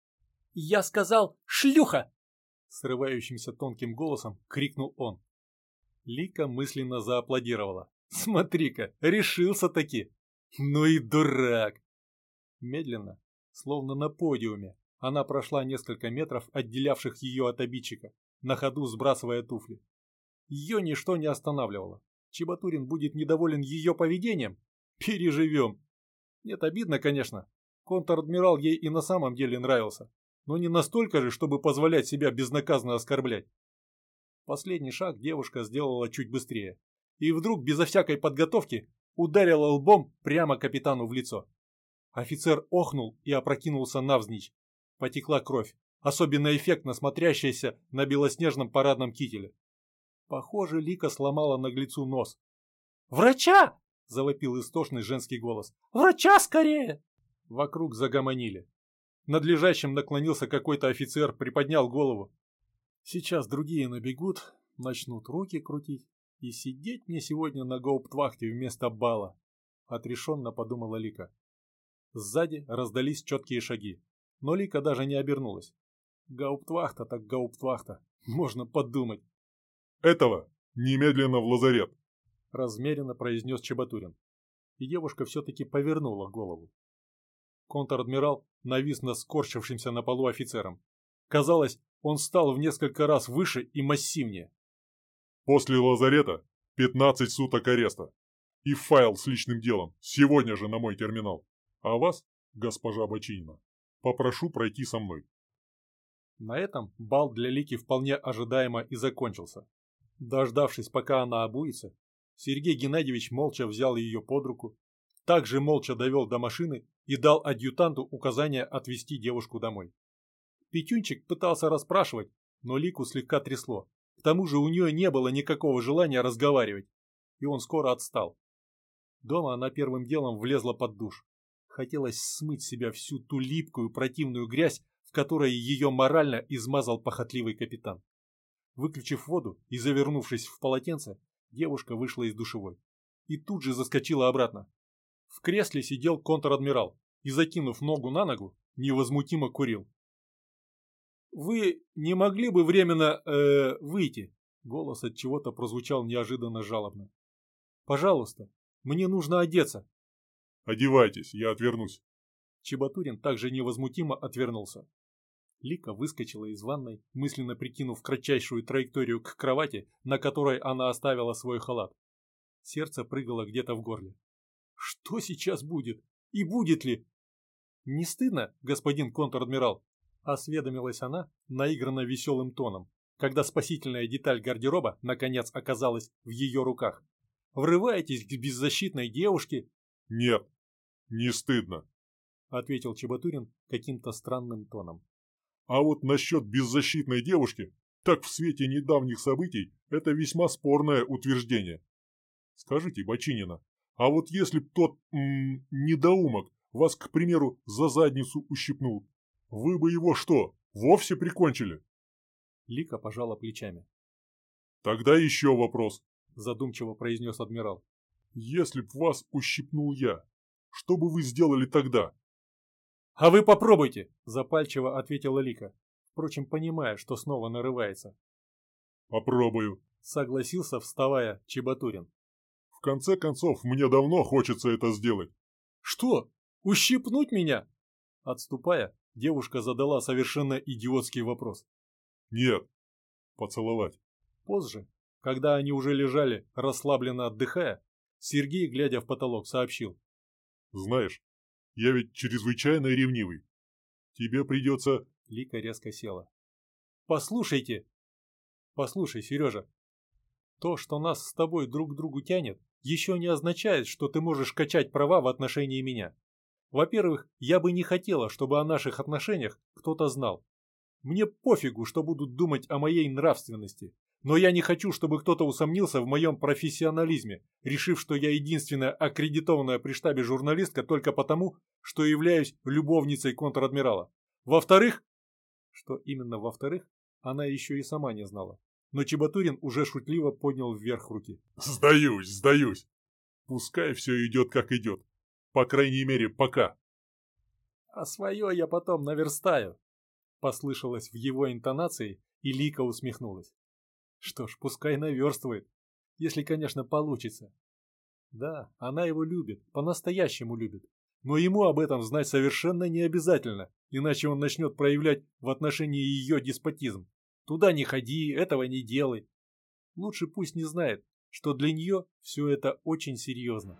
«Я сказал, шлюха!» Срывающимся тонким голосом крикнул он. Лика мысленно зааплодировала. «Смотри-ка, решился-таки! Ну и дурак!» Медленно, словно на подиуме, она прошла несколько метров, отделявших ее от обидчика, на ходу сбрасывая туфли. Ее ничто не останавливало. Чебатурин будет недоволен ее поведением? Переживем. Нет, обидно, конечно. Контр-адмирал ей и на самом деле нравился. Но не настолько же, чтобы позволять себя безнаказанно оскорблять. Последний шаг девушка сделала чуть быстрее. И вдруг, безо всякой подготовки, ударила лбом прямо капитану в лицо. Офицер охнул и опрокинулся навзничь. Потекла кровь, особенно эффектно смотрящаяся на белоснежном парадном кителе. Похоже, Лика сломала наглецу нос. «Врача!» – завопил истошный женский голос. «Врача скорее!» Вокруг загомонили. Над лежащим наклонился какой-то офицер, приподнял голову. «Сейчас другие набегут, начнут руки крутить, и сидеть мне сегодня на гауптвахте вместо бала», – отрешенно подумала Лика. Сзади раздались четкие шаги, но Лика даже не обернулась. Гауптвахта так гауптвахта, можно подумать. «Этого немедленно в лазарет!» – размеренно произнес Чебатурин. И девушка все-таки повернула голову. Контр-адмирал навис над скорчившимся на полу офицером. Казалось, он стал в несколько раз выше и массивнее. «После лазарета пятнадцать суток ареста. И файл с личным делом сегодня же на мой терминал. А вас, госпожа Бочинина, попрошу пройти со мной». На этом бал для Лики вполне ожидаемо и закончился. Дождавшись, пока она обуется, Сергей Геннадьевич молча взял ее под руку, также молча довел до машины и дал адъютанту указание отвезти девушку домой. Петюнчик пытался расспрашивать, но Лику слегка трясло. К тому же у нее не было никакого желания разговаривать, и он скоро отстал. Дома она первым делом влезла под душ. Хотелось смыть с себя всю ту липкую противную грязь, в которой ее морально измазал похотливый капитан. Выключив воду и завернувшись в полотенце, девушка вышла из душевой. И тут же заскочила обратно. В кресле сидел контр-адмирал и, закинув ногу на ногу, невозмутимо курил. «Вы не могли бы временно э, выйти?» Голос от чего-то прозвучал неожиданно жалобно. «Пожалуйста, мне нужно одеться». «Одевайтесь, я отвернусь». Чебатурин также невозмутимо отвернулся. Лика выскочила из ванной, мысленно прикинув кратчайшую траекторию к кровати, на которой она оставила свой халат. Сердце прыгало где-то в горле. Что сейчас будет? И будет ли? «Не стыдно, господин контр-адмирал?» – осведомилась она наигранно веселым тоном, когда спасительная деталь гардероба наконец оказалась в ее руках. «Врываетесь к беззащитной девушке?» «Нет, не стыдно», – ответил Чебатурин каким-то странным тоном. «А вот насчет беззащитной девушки, так в свете недавних событий, это весьма спорное утверждение. Скажите, Бочинина, а вот если б тот м, недоумок вас, к примеру, за задницу ущипнул, вы бы его что, вовсе прикончили?» Лика пожала плечами. «Тогда еще вопрос», – задумчиво произнес адмирал. «Если б вас ущипнул я, что бы вы сделали тогда?» «А вы попробуйте!» – запальчиво ответила Лика, впрочем, понимая, что снова нарывается. «Попробую», – согласился, вставая, Чебатурин. «В конце концов, мне давно хочется это сделать». «Что? Ущипнуть меня?» Отступая, девушка задала совершенно идиотский вопрос. «Нет, поцеловать». Позже, когда они уже лежали, расслабленно отдыхая, Сергей, глядя в потолок, сообщил. «Знаешь, я ведь чрезвычайно ревнивый. Тебе придется...» Лика резко села. «Послушайте!» «Послушай, Сережа, то, что нас с тобой друг к другу тянет, еще не означает, что ты можешь качать права в отношении меня. Во-первых, я бы не хотела, чтобы о наших отношениях кто-то знал. Мне пофигу, что будут думать о моей нравственности. Но я не хочу, чтобы кто-то усомнился в моем профессионализме, решив, что я единственная аккредитованная при штабе журналистка только потому, что являюсь любовницей контр-адмирала. Во-вторых, что именно во-вторых, она еще и сама не знала. Но Чебатурин уже шутливо поднял вверх руки. Сдаюсь, сдаюсь. Пускай все идет как идет. По крайней мере, пока. А свое я потом наверстаю. Послышалось в его интонации, и Лика усмехнулась. Что ж, пускай наверстывает, если, конечно, получится. Да, она его любит, по-настоящему любит. Но ему об этом знать совершенно не обязательно, иначе он начнет проявлять в отношении ее деспотизм. Туда не ходи, этого не делай. Лучше пусть не знает, что для нее все это очень серьезно.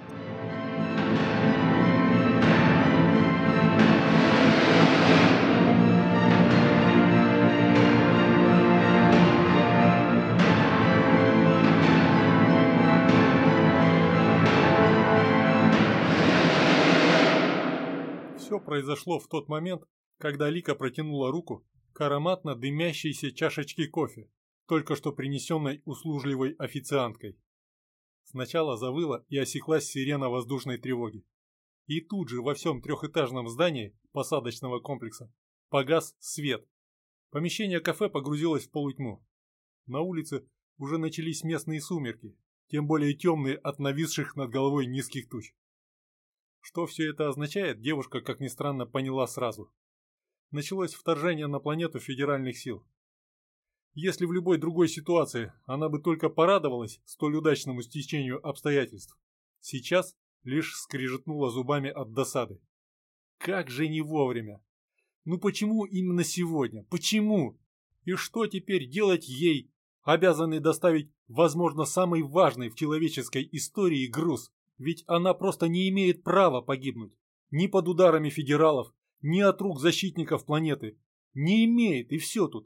Все произошло в тот момент, когда Лика протянула руку к ароматно дымящейся чашечке кофе, только что принесенной услужливой официанткой. Сначала завыла и осеклась сирена воздушной тревоги. И тут же во всем трехэтажном здании посадочного комплекса погас свет. Помещение кафе погрузилось в полутьму. На улице уже начались местные сумерки, тем более темные от нависших над головой низких туч. Что все это означает, девушка, как ни странно, поняла сразу. Началось вторжение на планету федеральных сил. Если в любой другой ситуации она бы только порадовалась столь удачному стечению обстоятельств, сейчас лишь скрежетнула зубами от досады. Как же не вовремя! Ну почему именно сегодня? Почему? И что теперь делать ей, обязанной доставить, возможно, самый важный в человеческой истории груз? Ведь она просто не имеет права погибнуть. Ни под ударами федералов, ни от рук защитников планеты. Не имеет, и все тут.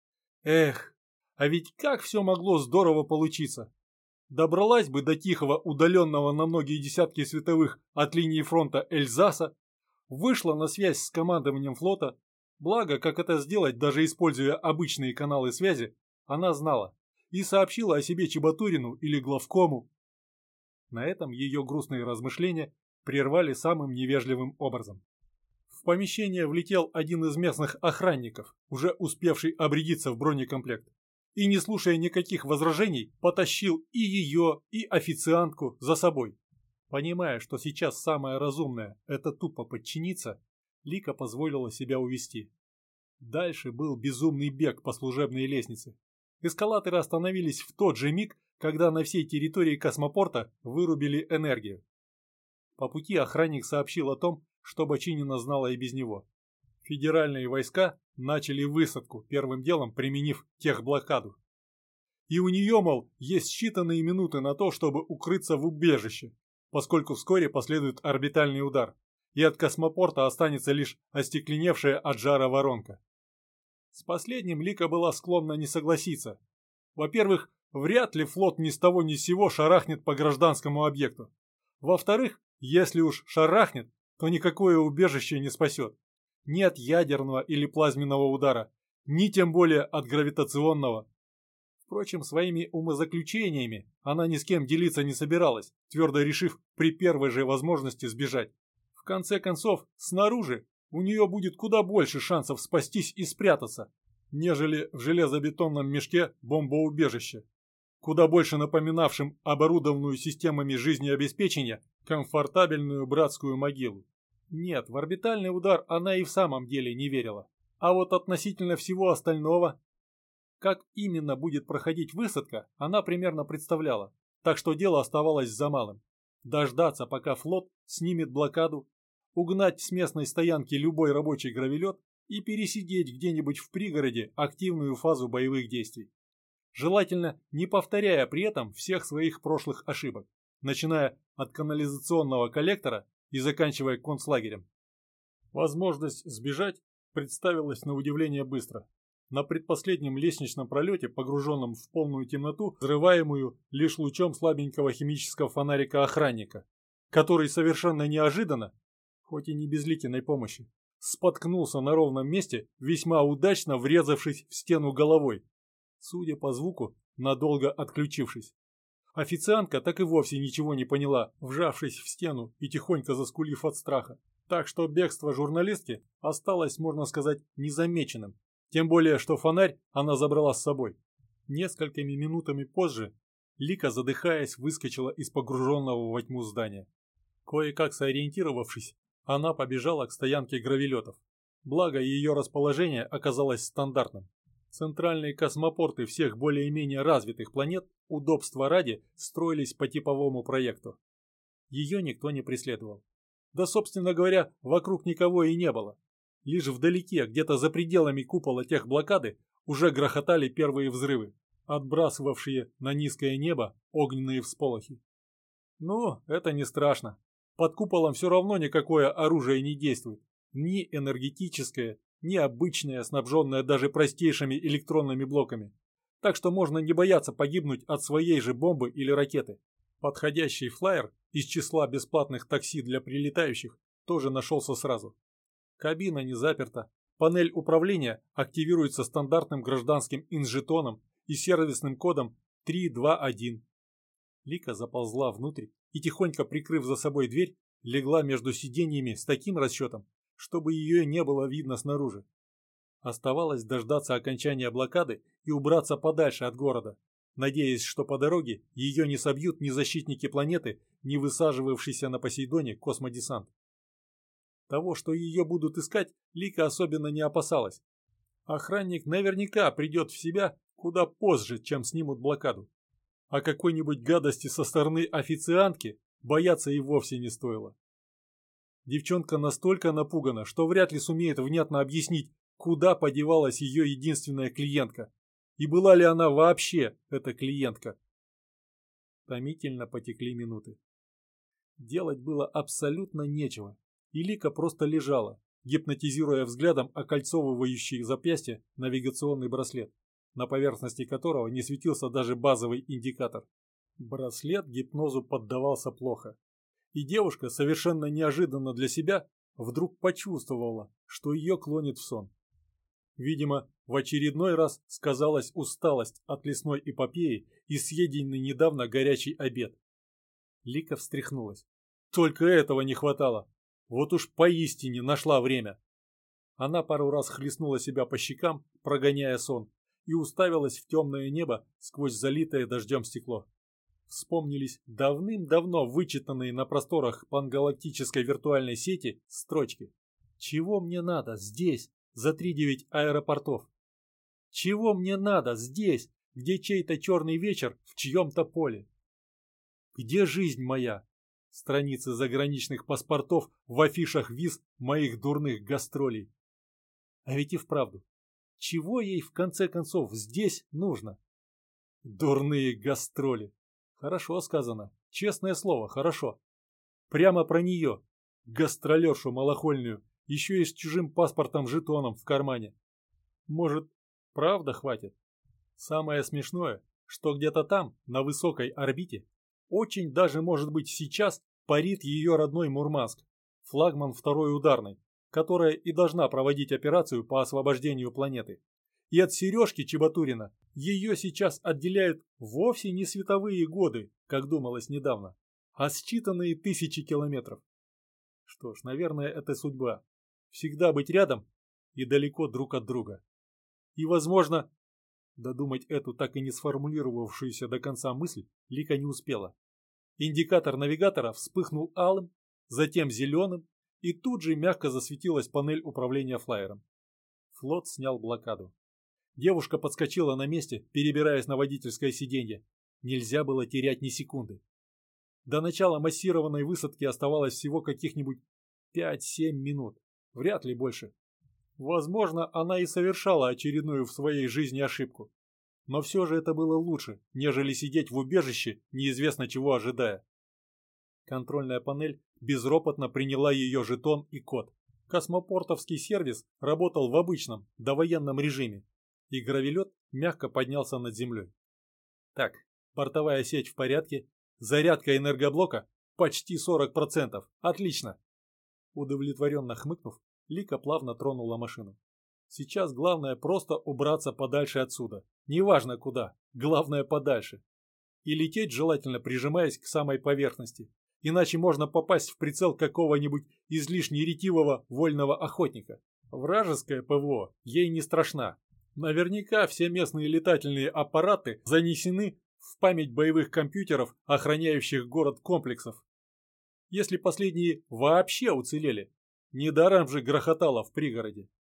Эх, а ведь как все могло здорово получиться. Добралась бы до тихого, удаленного на многие десятки световых от линии фронта Эльзаса, вышла на связь с командованием флота, благо, как это сделать, даже используя обычные каналы связи, она знала, и сообщила о себе Чебатурину или главкому. На этом ее грустные размышления прервали самым невежливым образом. В помещение влетел один из местных охранников, уже успевший обрядиться в бронекомплект, и, не слушая никаких возражений, потащил и ее, и официантку за собой. Понимая, что сейчас самое разумное – это тупо подчиниться, Лика позволила себя увести. Дальше был безумный бег по служебной лестнице. Эскалаторы остановились в тот же миг, когда на всей территории космопорта вырубили энергию. По пути охранник сообщил о том, что Бочинина знала и без него. Федеральные войска начали высадку, первым делом применив техблокаду. И у нее, мол, есть считанные минуты на то, чтобы укрыться в убежище, поскольку вскоре последует орбитальный удар, и от космопорта останется лишь остекленевшая от жара воронка. С последним Лика была склонна не согласиться. Во-первых, вряд ли флот ни с того ни с сего шарахнет по гражданскому объекту. Во-вторых, если уж шарахнет, то никакое убежище не спасет. Ни от ядерного или плазменного удара, ни тем более от гравитационного. Впрочем, своими умозаключениями она ни с кем делиться не собиралась, твердо решив при первой же возможности сбежать. В конце концов, снаружи у нее будет куда больше шансов спастись и спрятаться, нежели в железобетонном мешке бомбоубежища, куда больше напоминавшим оборудованную системами жизнеобеспечения комфортабельную братскую могилу. Нет, в орбитальный удар она и в самом деле не верила. А вот относительно всего остального, как именно будет проходить высадка, она примерно представляла, так что дело оставалось за малым. Дождаться, пока флот снимет блокаду, угнать с местной стоянки любой рабочий гравелет и пересидеть где-нибудь в пригороде активную фазу боевых действий. Желательно не повторяя при этом всех своих прошлых ошибок, начиная от канализационного коллектора и заканчивая концлагерем. Возможность сбежать представилась на удивление быстро. На предпоследнем лестничном пролете, погруженном в полную темноту, взрываемую лишь лучом слабенького химического фонарика охранника, который совершенно неожиданно, хоть и не без Ликиной помощи, споткнулся на ровном месте, весьма удачно врезавшись в стену головой. судя по звуку, надолго отключившись. Официантка так и вовсе ничего не поняла, вжавшись в стену и тихонько заскулив от страха. Так что бегство журналистки осталось, можно сказать, незамеченным. Тем более, что фонарь она забрала с собой. Несколькими минутами позже Лика, задыхаясь, выскочила из погруженного во тьму здания. Кое-как сориентировавшись, она побежала к стоянке гравелетов. Благо, ее расположение оказалось стандартным. Центральные космопорты всех более-менее развитых планет, удобства ради, строились по типовому проекту. Ее никто не преследовал. Да, собственно говоря, вокруг никого и не было. Лишь вдалеке, где-то за пределами купола техблокады, уже грохотали первые взрывы, отбрасывавшие на низкое небо огненные всполохи. Ну, это не страшно. Под куполом все равно никакое оружие не действует. Ни энергетическое, ни обычное, снабженное даже простейшими электронными блоками. Так что можно не бояться погибнуть от своей же бомбы или ракеты. Подходящий флайер из числа бесплатных такси для прилетающих тоже нашелся сразу. Кабина не заперта. Панель управления активируется стандартным гражданским инжетоном и сервисным кодом три два один. Лика заползла внутрь и, тихонько прикрыв за собой дверь, легла между сиденьями с таким расчетом, чтобы ее не было видно снаружи. Оставалось дождаться окончания блокады и убраться подальше от города, надеясь, что по дороге ее не собьют ни защитники планеты, ни высаживавшийся на Посейдоне космодесант. Того, что ее будут искать, Лика особенно не опасалась. Охранник наверняка придет в себя куда позже, чем снимут блокаду. А какой-нибудь гадости со стороны официантки бояться и вовсе не стоило. Девчонка настолько напугана, что вряд ли сумеет внятно объяснить, куда подевалась ее единственная клиентка. И была ли она вообще эта клиентка? Томительно потекли минуты. Делать было абсолютно нечего. И Лика просто лежала, гипнотизируя взглядом окольцовывающий запястье навигационный браслет, на поверхности которого не светился даже базовый индикатор. Браслет гипнозу поддавался плохо. И девушка, совершенно неожиданно для себя, вдруг почувствовала, что ее клонит в сон. Видимо, в очередной раз сказалась усталость от лесной эпопеи и съеденный недавно горячий обед. Лика встряхнулась. Только этого не хватало. Вот уж поистине нашла время. Она пару раз хлестнула себя по щекам, прогоняя сон, и уставилась в темное небо сквозь залитое дождем стекло. Вспомнились давным-давно вычитанные на просторах пангалактической виртуальной сети строчки. Чего мне надо здесь, за три-девять аэропортов? Чего мне надо здесь, где чей-то черный вечер в чьем-то поле? Где жизнь моя? Страницы заграничных паспортов в афишах виз моих дурных гастролей. А ведь и вправду, чего ей в конце концов здесь нужно? Дурные гастроли. Хорошо сказано. Честное слово, хорошо. Прямо про нее, гастролершу малохольную, еще и с чужим паспортом-жетоном в кармане. Может, правда хватит? Самое смешное, что где-то там, на высокой орбите, очень даже, может быть, сейчас парит ее родной Мурманск, флагман второй ударной, которая и должна проводить операцию по освобождению планеты. И от Сережки Чебатурина ее сейчас отделяют вовсе не световые годы, как думалось недавно, а считанные тысячи километров. Что ж, наверное, это судьба. Всегда быть рядом и далеко друг от друга. И, возможно, додумать эту так и не сформулировавшуюся до конца мысль Лика не успела. Индикатор навигатора вспыхнул алым, затем зеленым, и тут же мягко засветилась панель управления флайером. Флот снял блокаду. Девушка подскочила на месте, перебираясь на водительское сиденье. Нельзя было терять ни секунды. До начала массированной высадки оставалось всего каких-нибудь пять-семь минут. Вряд ли больше. Возможно, она и совершала очередную в своей жизни ошибку. Но все же это было лучше, нежели сидеть в убежище, неизвестно чего ожидая. Контрольная панель безропотно приняла ее жетон и код. Космопортовский сервис работал в обычном, довоенном режиме, и гравелет мягко поднялся над землей. Так, бортовая сеть в порядке, зарядка энергоблока почти сорок процентов, отлично. Удовлетворенно хмыкнув, Лика плавно тронула машину. Сейчас главное просто убраться подальше отсюда, Неважно куда, главное подальше. И лететь желательно, прижимаясь к самой поверхности. Иначе можно попасть в прицел какого-нибудь излишне ретивого вольного охотника. Вражеская ПВО ей не страшна. Наверняка все местные летательные аппараты занесены в память боевых компьютеров, охраняющих город комплексов. Если последние вообще уцелели, недаром же грохотало в пригороде.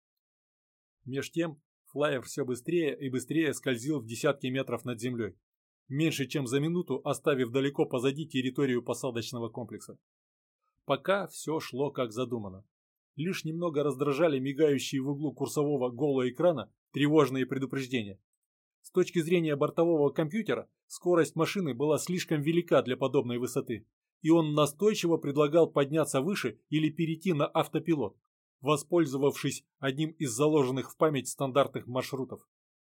Меж тем, флайер все быстрее и быстрее скользил в десятки метров над землей, меньше чем за минуту оставив далеко позади территорию посадочного комплекса. Пока все шло как задумано. Лишь немного раздражали мигающие в углу курсового голого экрана тревожные предупреждения. С точки зрения бортового компьютера, скорость машины была слишком велика для подобной высоты, и он настойчиво предлагал подняться выше или перейти на автопилот, воспользовавшись одним из заложенных в память стандартных маршрутов.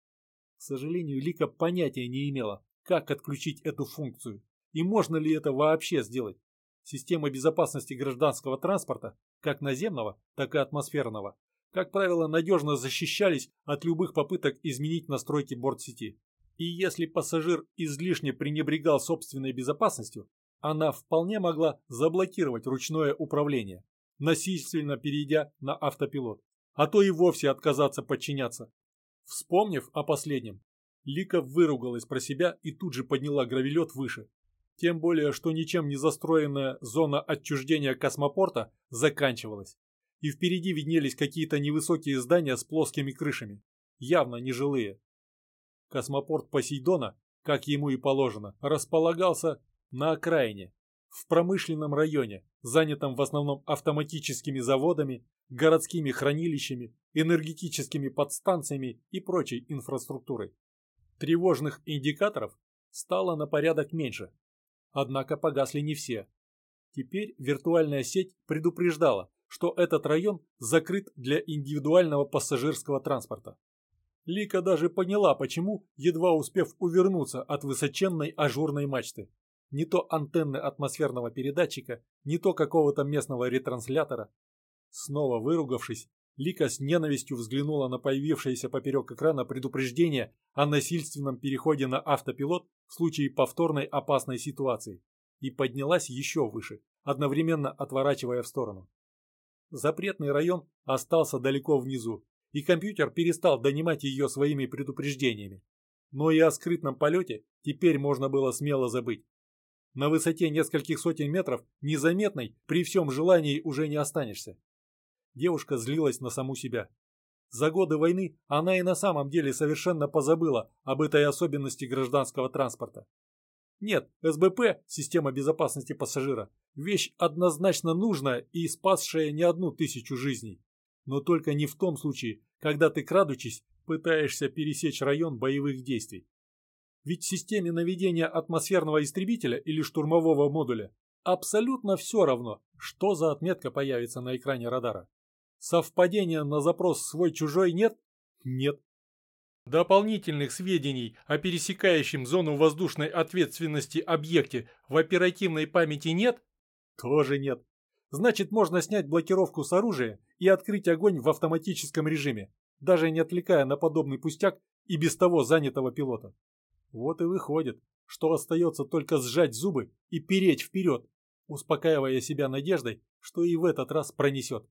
К сожалению, Лика понятия не имела, как отключить эту функцию, и можно ли это вообще сделать. Системы безопасности гражданского транспорта, как наземного, так и атмосферного, как правило, надежно защищались от любых попыток изменить настройки бортсети. И если пассажир излишне пренебрегал собственной безопасностью, она вполне могла заблокировать ручное управление, насильственно перейдя на автопилот, а то и вовсе отказаться подчиняться. Вспомнив о последнем, Лика выругалась про себя и тут же подняла гравелет выше. Тем более, что ничем не застроенная зона отчуждения космопорта заканчивалась, и впереди виднелись какие-то невысокие здания с плоскими крышами, явно нежилые. Космопорт Посейдона, как ему и положено, располагался на окраине, в промышленном районе, занятом в основном автоматическими заводами, городскими хранилищами, энергетическими подстанциями и прочей инфраструктурой. Тревожных индикаторов стало на порядок меньше, однако погасли не все. Теперь виртуальная сеть предупреждала, что этот район закрыт для индивидуального пассажирского транспорта. Лика даже поняла, почему, едва успев увернуться от высоченной ажурной мачты. Не то антенны атмосферного передатчика, не то какого-то местного ретранслятора. Снова выругавшись, Лика с ненавистью взглянула на появившееся поперек экрана предупреждение о насильственном переходе на автопилот в случае повторной опасной ситуации и поднялась еще выше, одновременно отворачивая в сторону. Запретный район остался далеко внизу, и компьютер перестал донимать ее своими предупреждениями. Но и о скрытном полете теперь можно было смело забыть. На высоте нескольких сотен метров незаметной при всем желании уже не останешься. Девушка злилась на саму себя. За годы войны она и на самом деле совершенно позабыла об этой особенности гражданского транспорта. Нет, эс бэ пэ, система безопасности пассажира, вещь однозначно нужная и спасшая не одну тысячу жизней. Но только не в том случае, когда ты, крадучись, пытаешься пересечь район боевых действий. Ведь системе наведения атмосферного истребителя или штурмового модуля абсолютно все равно, что за отметка появится на экране радара. Совпадения на запрос свой-чужой нет? Нет. Дополнительных сведений о пересекающем зону воздушной ответственности объекте в оперативной памяти нет? Тоже нет. Значит, можно снять блокировку с оружия и открыть огонь в автоматическом режиме, даже не отвлекая на подобный пустяк и без того занятого пилота. Вот и выходит, что остается только сжать зубы и переть вперед, успокаивая себя надеждой, что и в этот раз пронесет.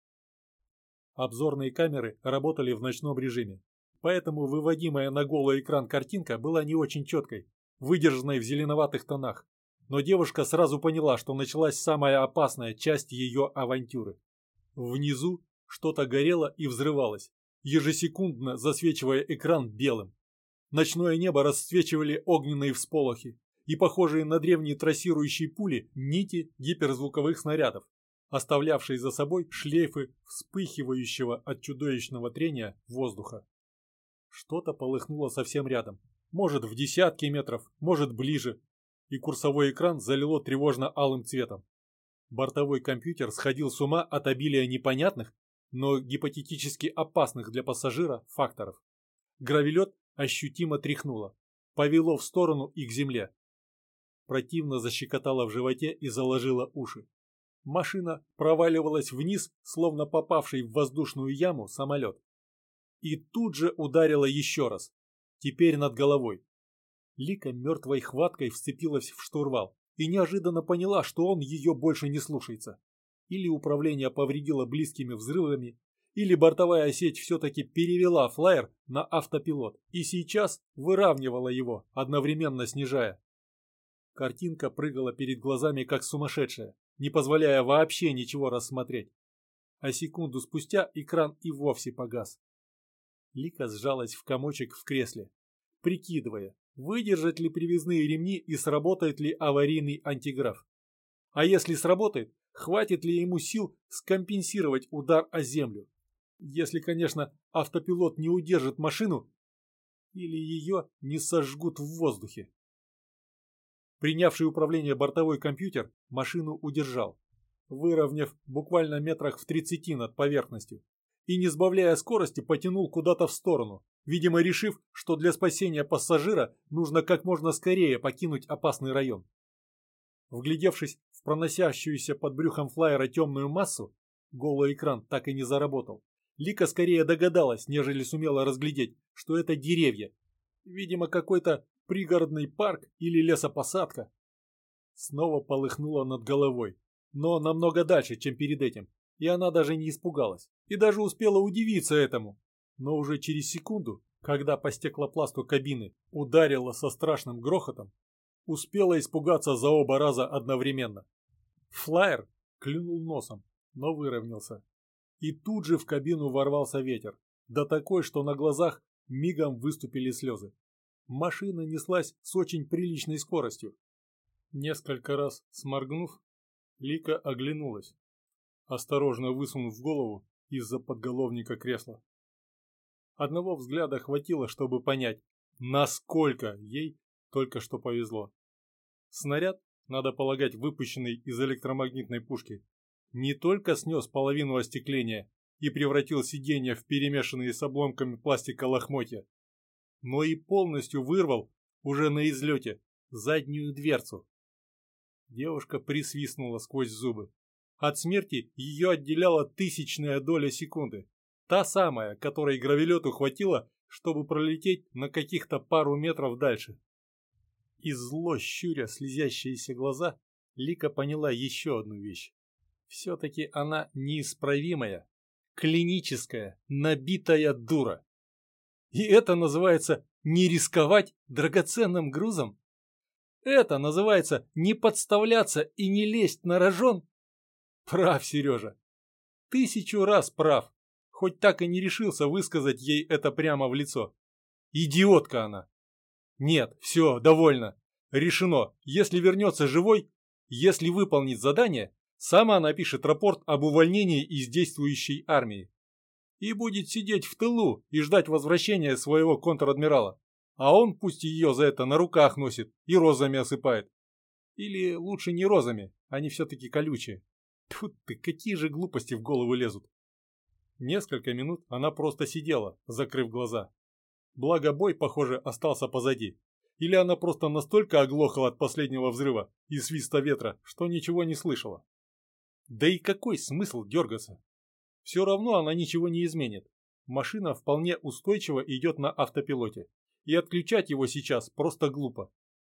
Обзорные камеры работали в ночном режиме, поэтому выводимая на голый экран картинка была не очень четкой, выдержанной в зеленоватых тонах. Но девушка сразу поняла, что началась самая опасная часть ее авантюры. Внизу что-то горело и взрывалось, ежесекундно засвечивая экран белым. Ночное небо расцвечивали огненные всполохи и похожие на древние трассирующие пули нити гиперзвуковых снарядов, оставлявшие за собой шлейфы вспыхивающего от чудовищного трения воздуха. Что-то полыхнуло совсем рядом, может в десятки метров, может ближе, и курсовой экран залило тревожно-алым цветом. Бортовой компьютер сходил с ума от обилия непонятных, но гипотетически опасных для пассажира факторов. Гравелет ощутимо тряхнуло, повело в сторону и к земле. Противно защекотало в животе и заложило уши. Машина проваливалась вниз, словно попавший в воздушную яму самолет. И тут же ударила еще раз. теперь над головой. Лика мертвой хваткой вцепилась в штурвал и неожиданно поняла, что он ее больше не слушается. Или управление повредило близкими взрывами, или бортовая сеть все-таки перевела флайер на автопилот и сейчас выравнивала его, одновременно снижая. Картинка прыгала перед глазами как сумасшедшая, не позволяя вообще ничего рассмотреть. А секунду спустя экран и вовсе погас. Лика сжалась в комочек в кресле, прикидывая, выдержат ли привязные ремни и сработает ли аварийный антиграф. А если сработает, хватит ли ему сил скомпенсировать удар о землю? Если, конечно, автопилот не удержит машину или ее не сожгут в воздухе. Принявший управление бортовой компьютер машину удержал, выровняв буквально метрах в тридцати над поверхностью, и, не сбавляя скорости, потянул куда-то в сторону, видимо решив, что для спасения пассажира нужно как можно скорее покинуть опасный район. Вглядевшись в проносящуюся под брюхом флайера темную массу, голый экран так и не заработал. Лика скорее догадалась, нежели сумела разглядеть, что это деревья. Видимо, какой-то пригородный парк или лесопосадка. Снова полыхнуло над головой, но намного дальше, чем перед этим, и она даже не испугалась, и даже успела удивиться этому. Но уже через секунду, когда по стеклопласту кабины ударило со страшным грохотом, успела испугаться за оба раза одновременно. Флайер клюнул носом, но выровнялся. И тут же в кабину ворвался ветер, да такой, что на глазах мигом выступили слезы. Машина неслась с очень приличной скоростью. Несколько раз сморгнув, Лика оглянулась, осторожно высунув голову из-за подголовника кресла. Одного взгляда хватило, чтобы понять, насколько ей только что повезло. Снаряд, надо полагать, выпущенный из электромагнитной пушки, не только снес половину остекления и превратил сиденья в перемешанные с обломками пластика лохмотья, но и полностью вырвал, уже на излете, заднюю дверцу. Девушка присвистнула сквозь зубы. От смерти ее отделяла тысячная доля секунды. Та самая, которой гравелету хватило, чтобы пролететь на каких-то пару метров дальше. И зло щуря слезящиеся глаза, Лика поняла еще одну вещь. Все-таки она неисправимая, клиническая, набитая дура. И это называется не рисковать драгоценным грузом? Это называется не подставляться и не лезть на рожон? Прав, Сережа. Тысячу раз прав. Хоть так и не решился высказать ей это прямо в лицо. Идиотка она. Нет, все, довольно. Решено. Если вернется живой, если выполнит задание, сама напишет рапорт об увольнении из действующей армии. И будет сидеть в тылу и ждать возвращения своего контр-адмирала. А он пусть ее за это на руках носит и розами осыпает. Или лучше не розами, они все-таки колючие. Тьфу ты, какие же глупости в голову лезут. Несколько минут она просто сидела, закрыв глаза. Благо бой, похоже, остался позади. Или она просто настолько оглохла от последнего взрыва и свиста ветра, что ничего не слышала. Да и какой смысл дергаться? Все равно она ничего не изменит. Машина вполне устойчиво идет на автопилоте. И отключать его сейчас просто глупо.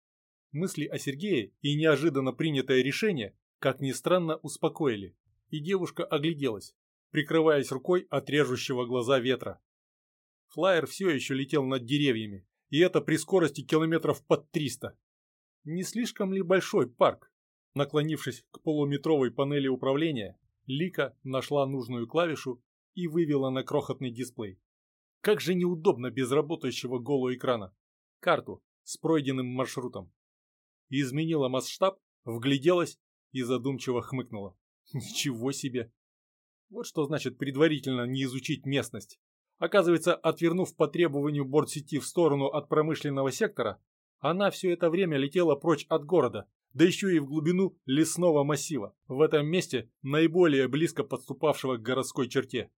Мысли о Сергее и неожиданно принятое решение, как ни странно, успокоили. И девушка огляделась, прикрываясь рукой от режущего глаза ветра. Флайер все еще летел над деревьями, и это при скорости километров под триста. Не слишком ли большой парк? Наклонившись к полуметровой панели управления, Лика нашла нужную клавишу и вывела на крохотный дисплей. Как же неудобно без работающего голоэкрана. Карту с пройденным маршрутом. Изменила масштаб, вгляделась и задумчиво хмыкнула. Ничего себе! Вот что значит предварительно не изучить местность. Оказывается, отвернув по требованию бортсети в сторону от промышленного сектора, она все это время летела прочь от города, да еще и в глубину лесного массива, в этом месте наиболее близко подступавшего к городской черте.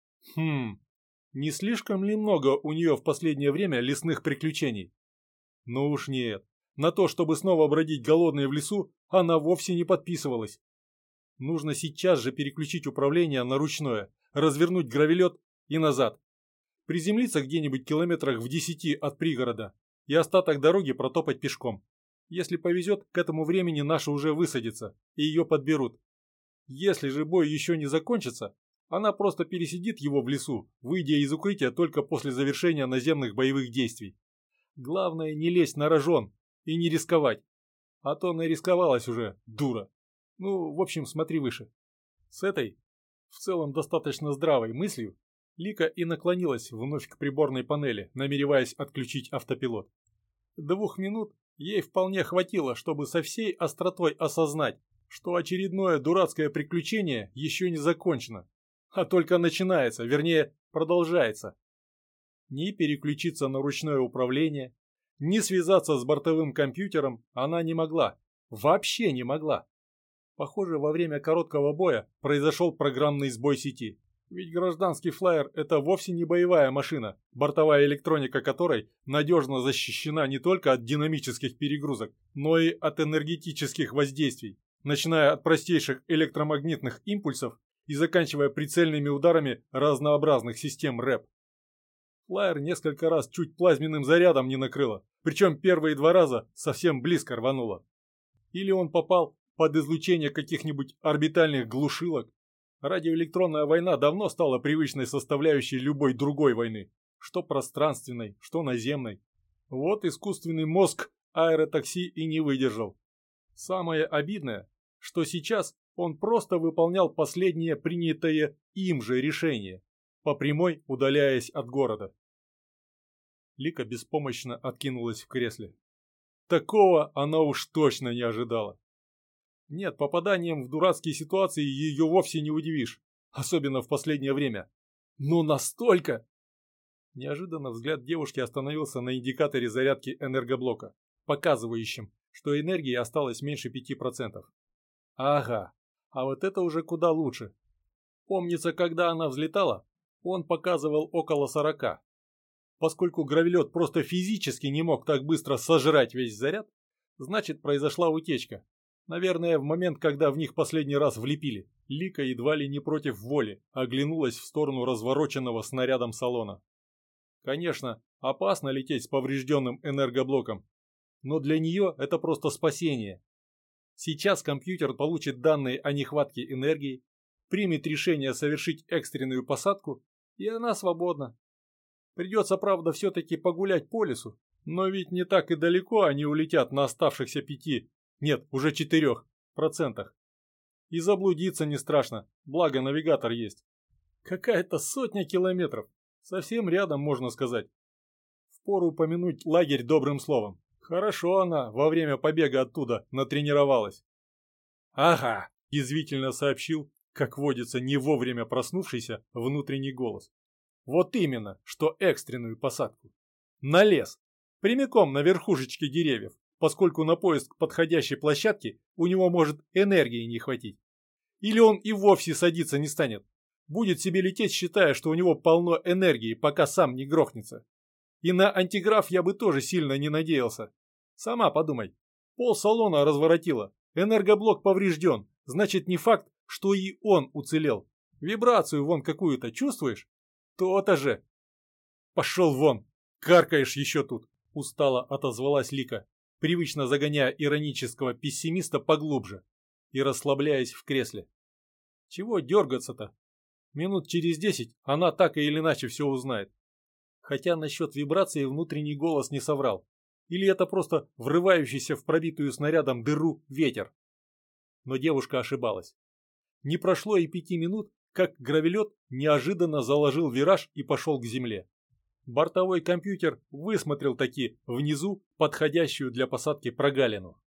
Хм, не слишком ли много у нее в последнее время лесных приключений? Ну уж нет, на то, чтобы снова бродить голодной в лесу, она вовсе не подписывалась. Нужно сейчас же переключить управление на ручное, развернуть гравелет и назад. приземлиться где-нибудь километрах в десяти от пригорода и остаток дороги протопать пешком. Если повезет, к этому времени наша уже высадится, и ее подберут. Если же бой еще не закончится, она просто пересидит его в лесу, выйдя из укрытия только после завершения наземных боевых действий. Главное не лезть на рожон и не рисковать. А то нарисковалась уже, дура. Ну, в общем, смотри выше. С этой, в целом достаточно здравой мыслью, Лика и наклонилась вновь к приборной панели, намереваясь отключить автопилот. Двух минут ей вполне хватило, чтобы со всей остротой осознать, что очередное дурацкое приключение еще не закончено, а только начинается, вернее, продолжается. Ни переключиться на ручное управление, ни связаться с бортовым компьютером она не могла, вообще не могла. Похоже, во время короткого боя произошел программный сбой сети. Ведь гражданский флайер – это вовсе не боевая машина, бортовая электроника которой надежно защищена не только от динамических перегрузок, но и от энергетических воздействий, начиная от простейших электромагнитных импульсов и заканчивая прицельными ударами разнообразных систем РЭП. Флайер несколько раз чуть плазменным зарядом не накрыло, причем первые два раза совсем близко рвануло. Или он попал под излучение каких-нибудь орбитальных глушилок. Радиоэлектронная война давно стала привычной составляющей любой другой войны, что пространственной, что наземной. Вот искусственный мозг аэротакси и не выдержал. Самое обидное, что сейчас он просто выполнял последнее принятое им же решение, по прямой удаляясь от города. Лика беспомощно откинулась в кресле. Такого она уж точно не ожидала. Нет, попаданием в дурацкие ситуации ее вовсе не удивишь, особенно в последнее время. Но настолько... Неожиданно взгляд девушки остановился на индикаторе зарядки энергоблока, показывающем, что энергии осталось меньше пяти процентов. Ага, а вот это уже куда лучше. Помнится, когда она взлетала, он показывал около сорока. Поскольку гравелет просто физически не мог так быстро сожрать весь заряд, значит, произошла утечка. Наверное, в момент, когда в них последний раз влепили, Лика едва ли не против воли оглянулась в сторону развороченного снарядом салона. Конечно, опасно лететь с поврежденным энергоблоком, но для нее это просто спасение. Сейчас компьютер получит данные о нехватке энергии, примет решение совершить экстренную посадку, и она свободна. Придется, правда, все-таки погулять по лесу, но ведь не так и далеко они улетят на оставшихся пяти, нет, уже четырех, процентах. И заблудиться не страшно, благо навигатор есть. Какая-то сотня километров, совсем рядом, можно сказать. Впору упомянуть лагерь добрым словом. Хорошо она во время побега оттуда натренировалась. «Ага», – язвительно сообщил, как водится не вовремя проснувшийся внутренний голос. «Вот именно, что экстренную посадку. На лес, прямиком на верхушечке деревьев, поскольку на поиск подходящей площадки у него может энергии не хватить. Или он и вовсе садиться не станет. Будет себе лететь, считая, что у него полно энергии, пока сам не грохнется. И на антиграф я бы тоже сильно не надеялся. Сама подумай. Пол салона разворотило. Энергоблок поврежден. Значит, не факт, что и он уцелел. Вибрацию вон какую-то чувствуешь? То-то же. Пошел вон. Каркаешь еще тут. Устало отозвалась Лика, привычно загоняя иронического пессимиста поглубже и расслабляясь в кресле. Чего дергаться-то? Минут через десять она так или иначе все узнает. Хотя насчет вибрации внутренний голос не соврал. Или это просто врывающийся в пробитую снарядом дыру ветер. Но девушка ошибалась. Не прошло и пяти минут, как гравелет неожиданно заложил вираж и пошел к земле. Бортовой компьютер высмотрел таки внизу подходящую для посадки прогалину.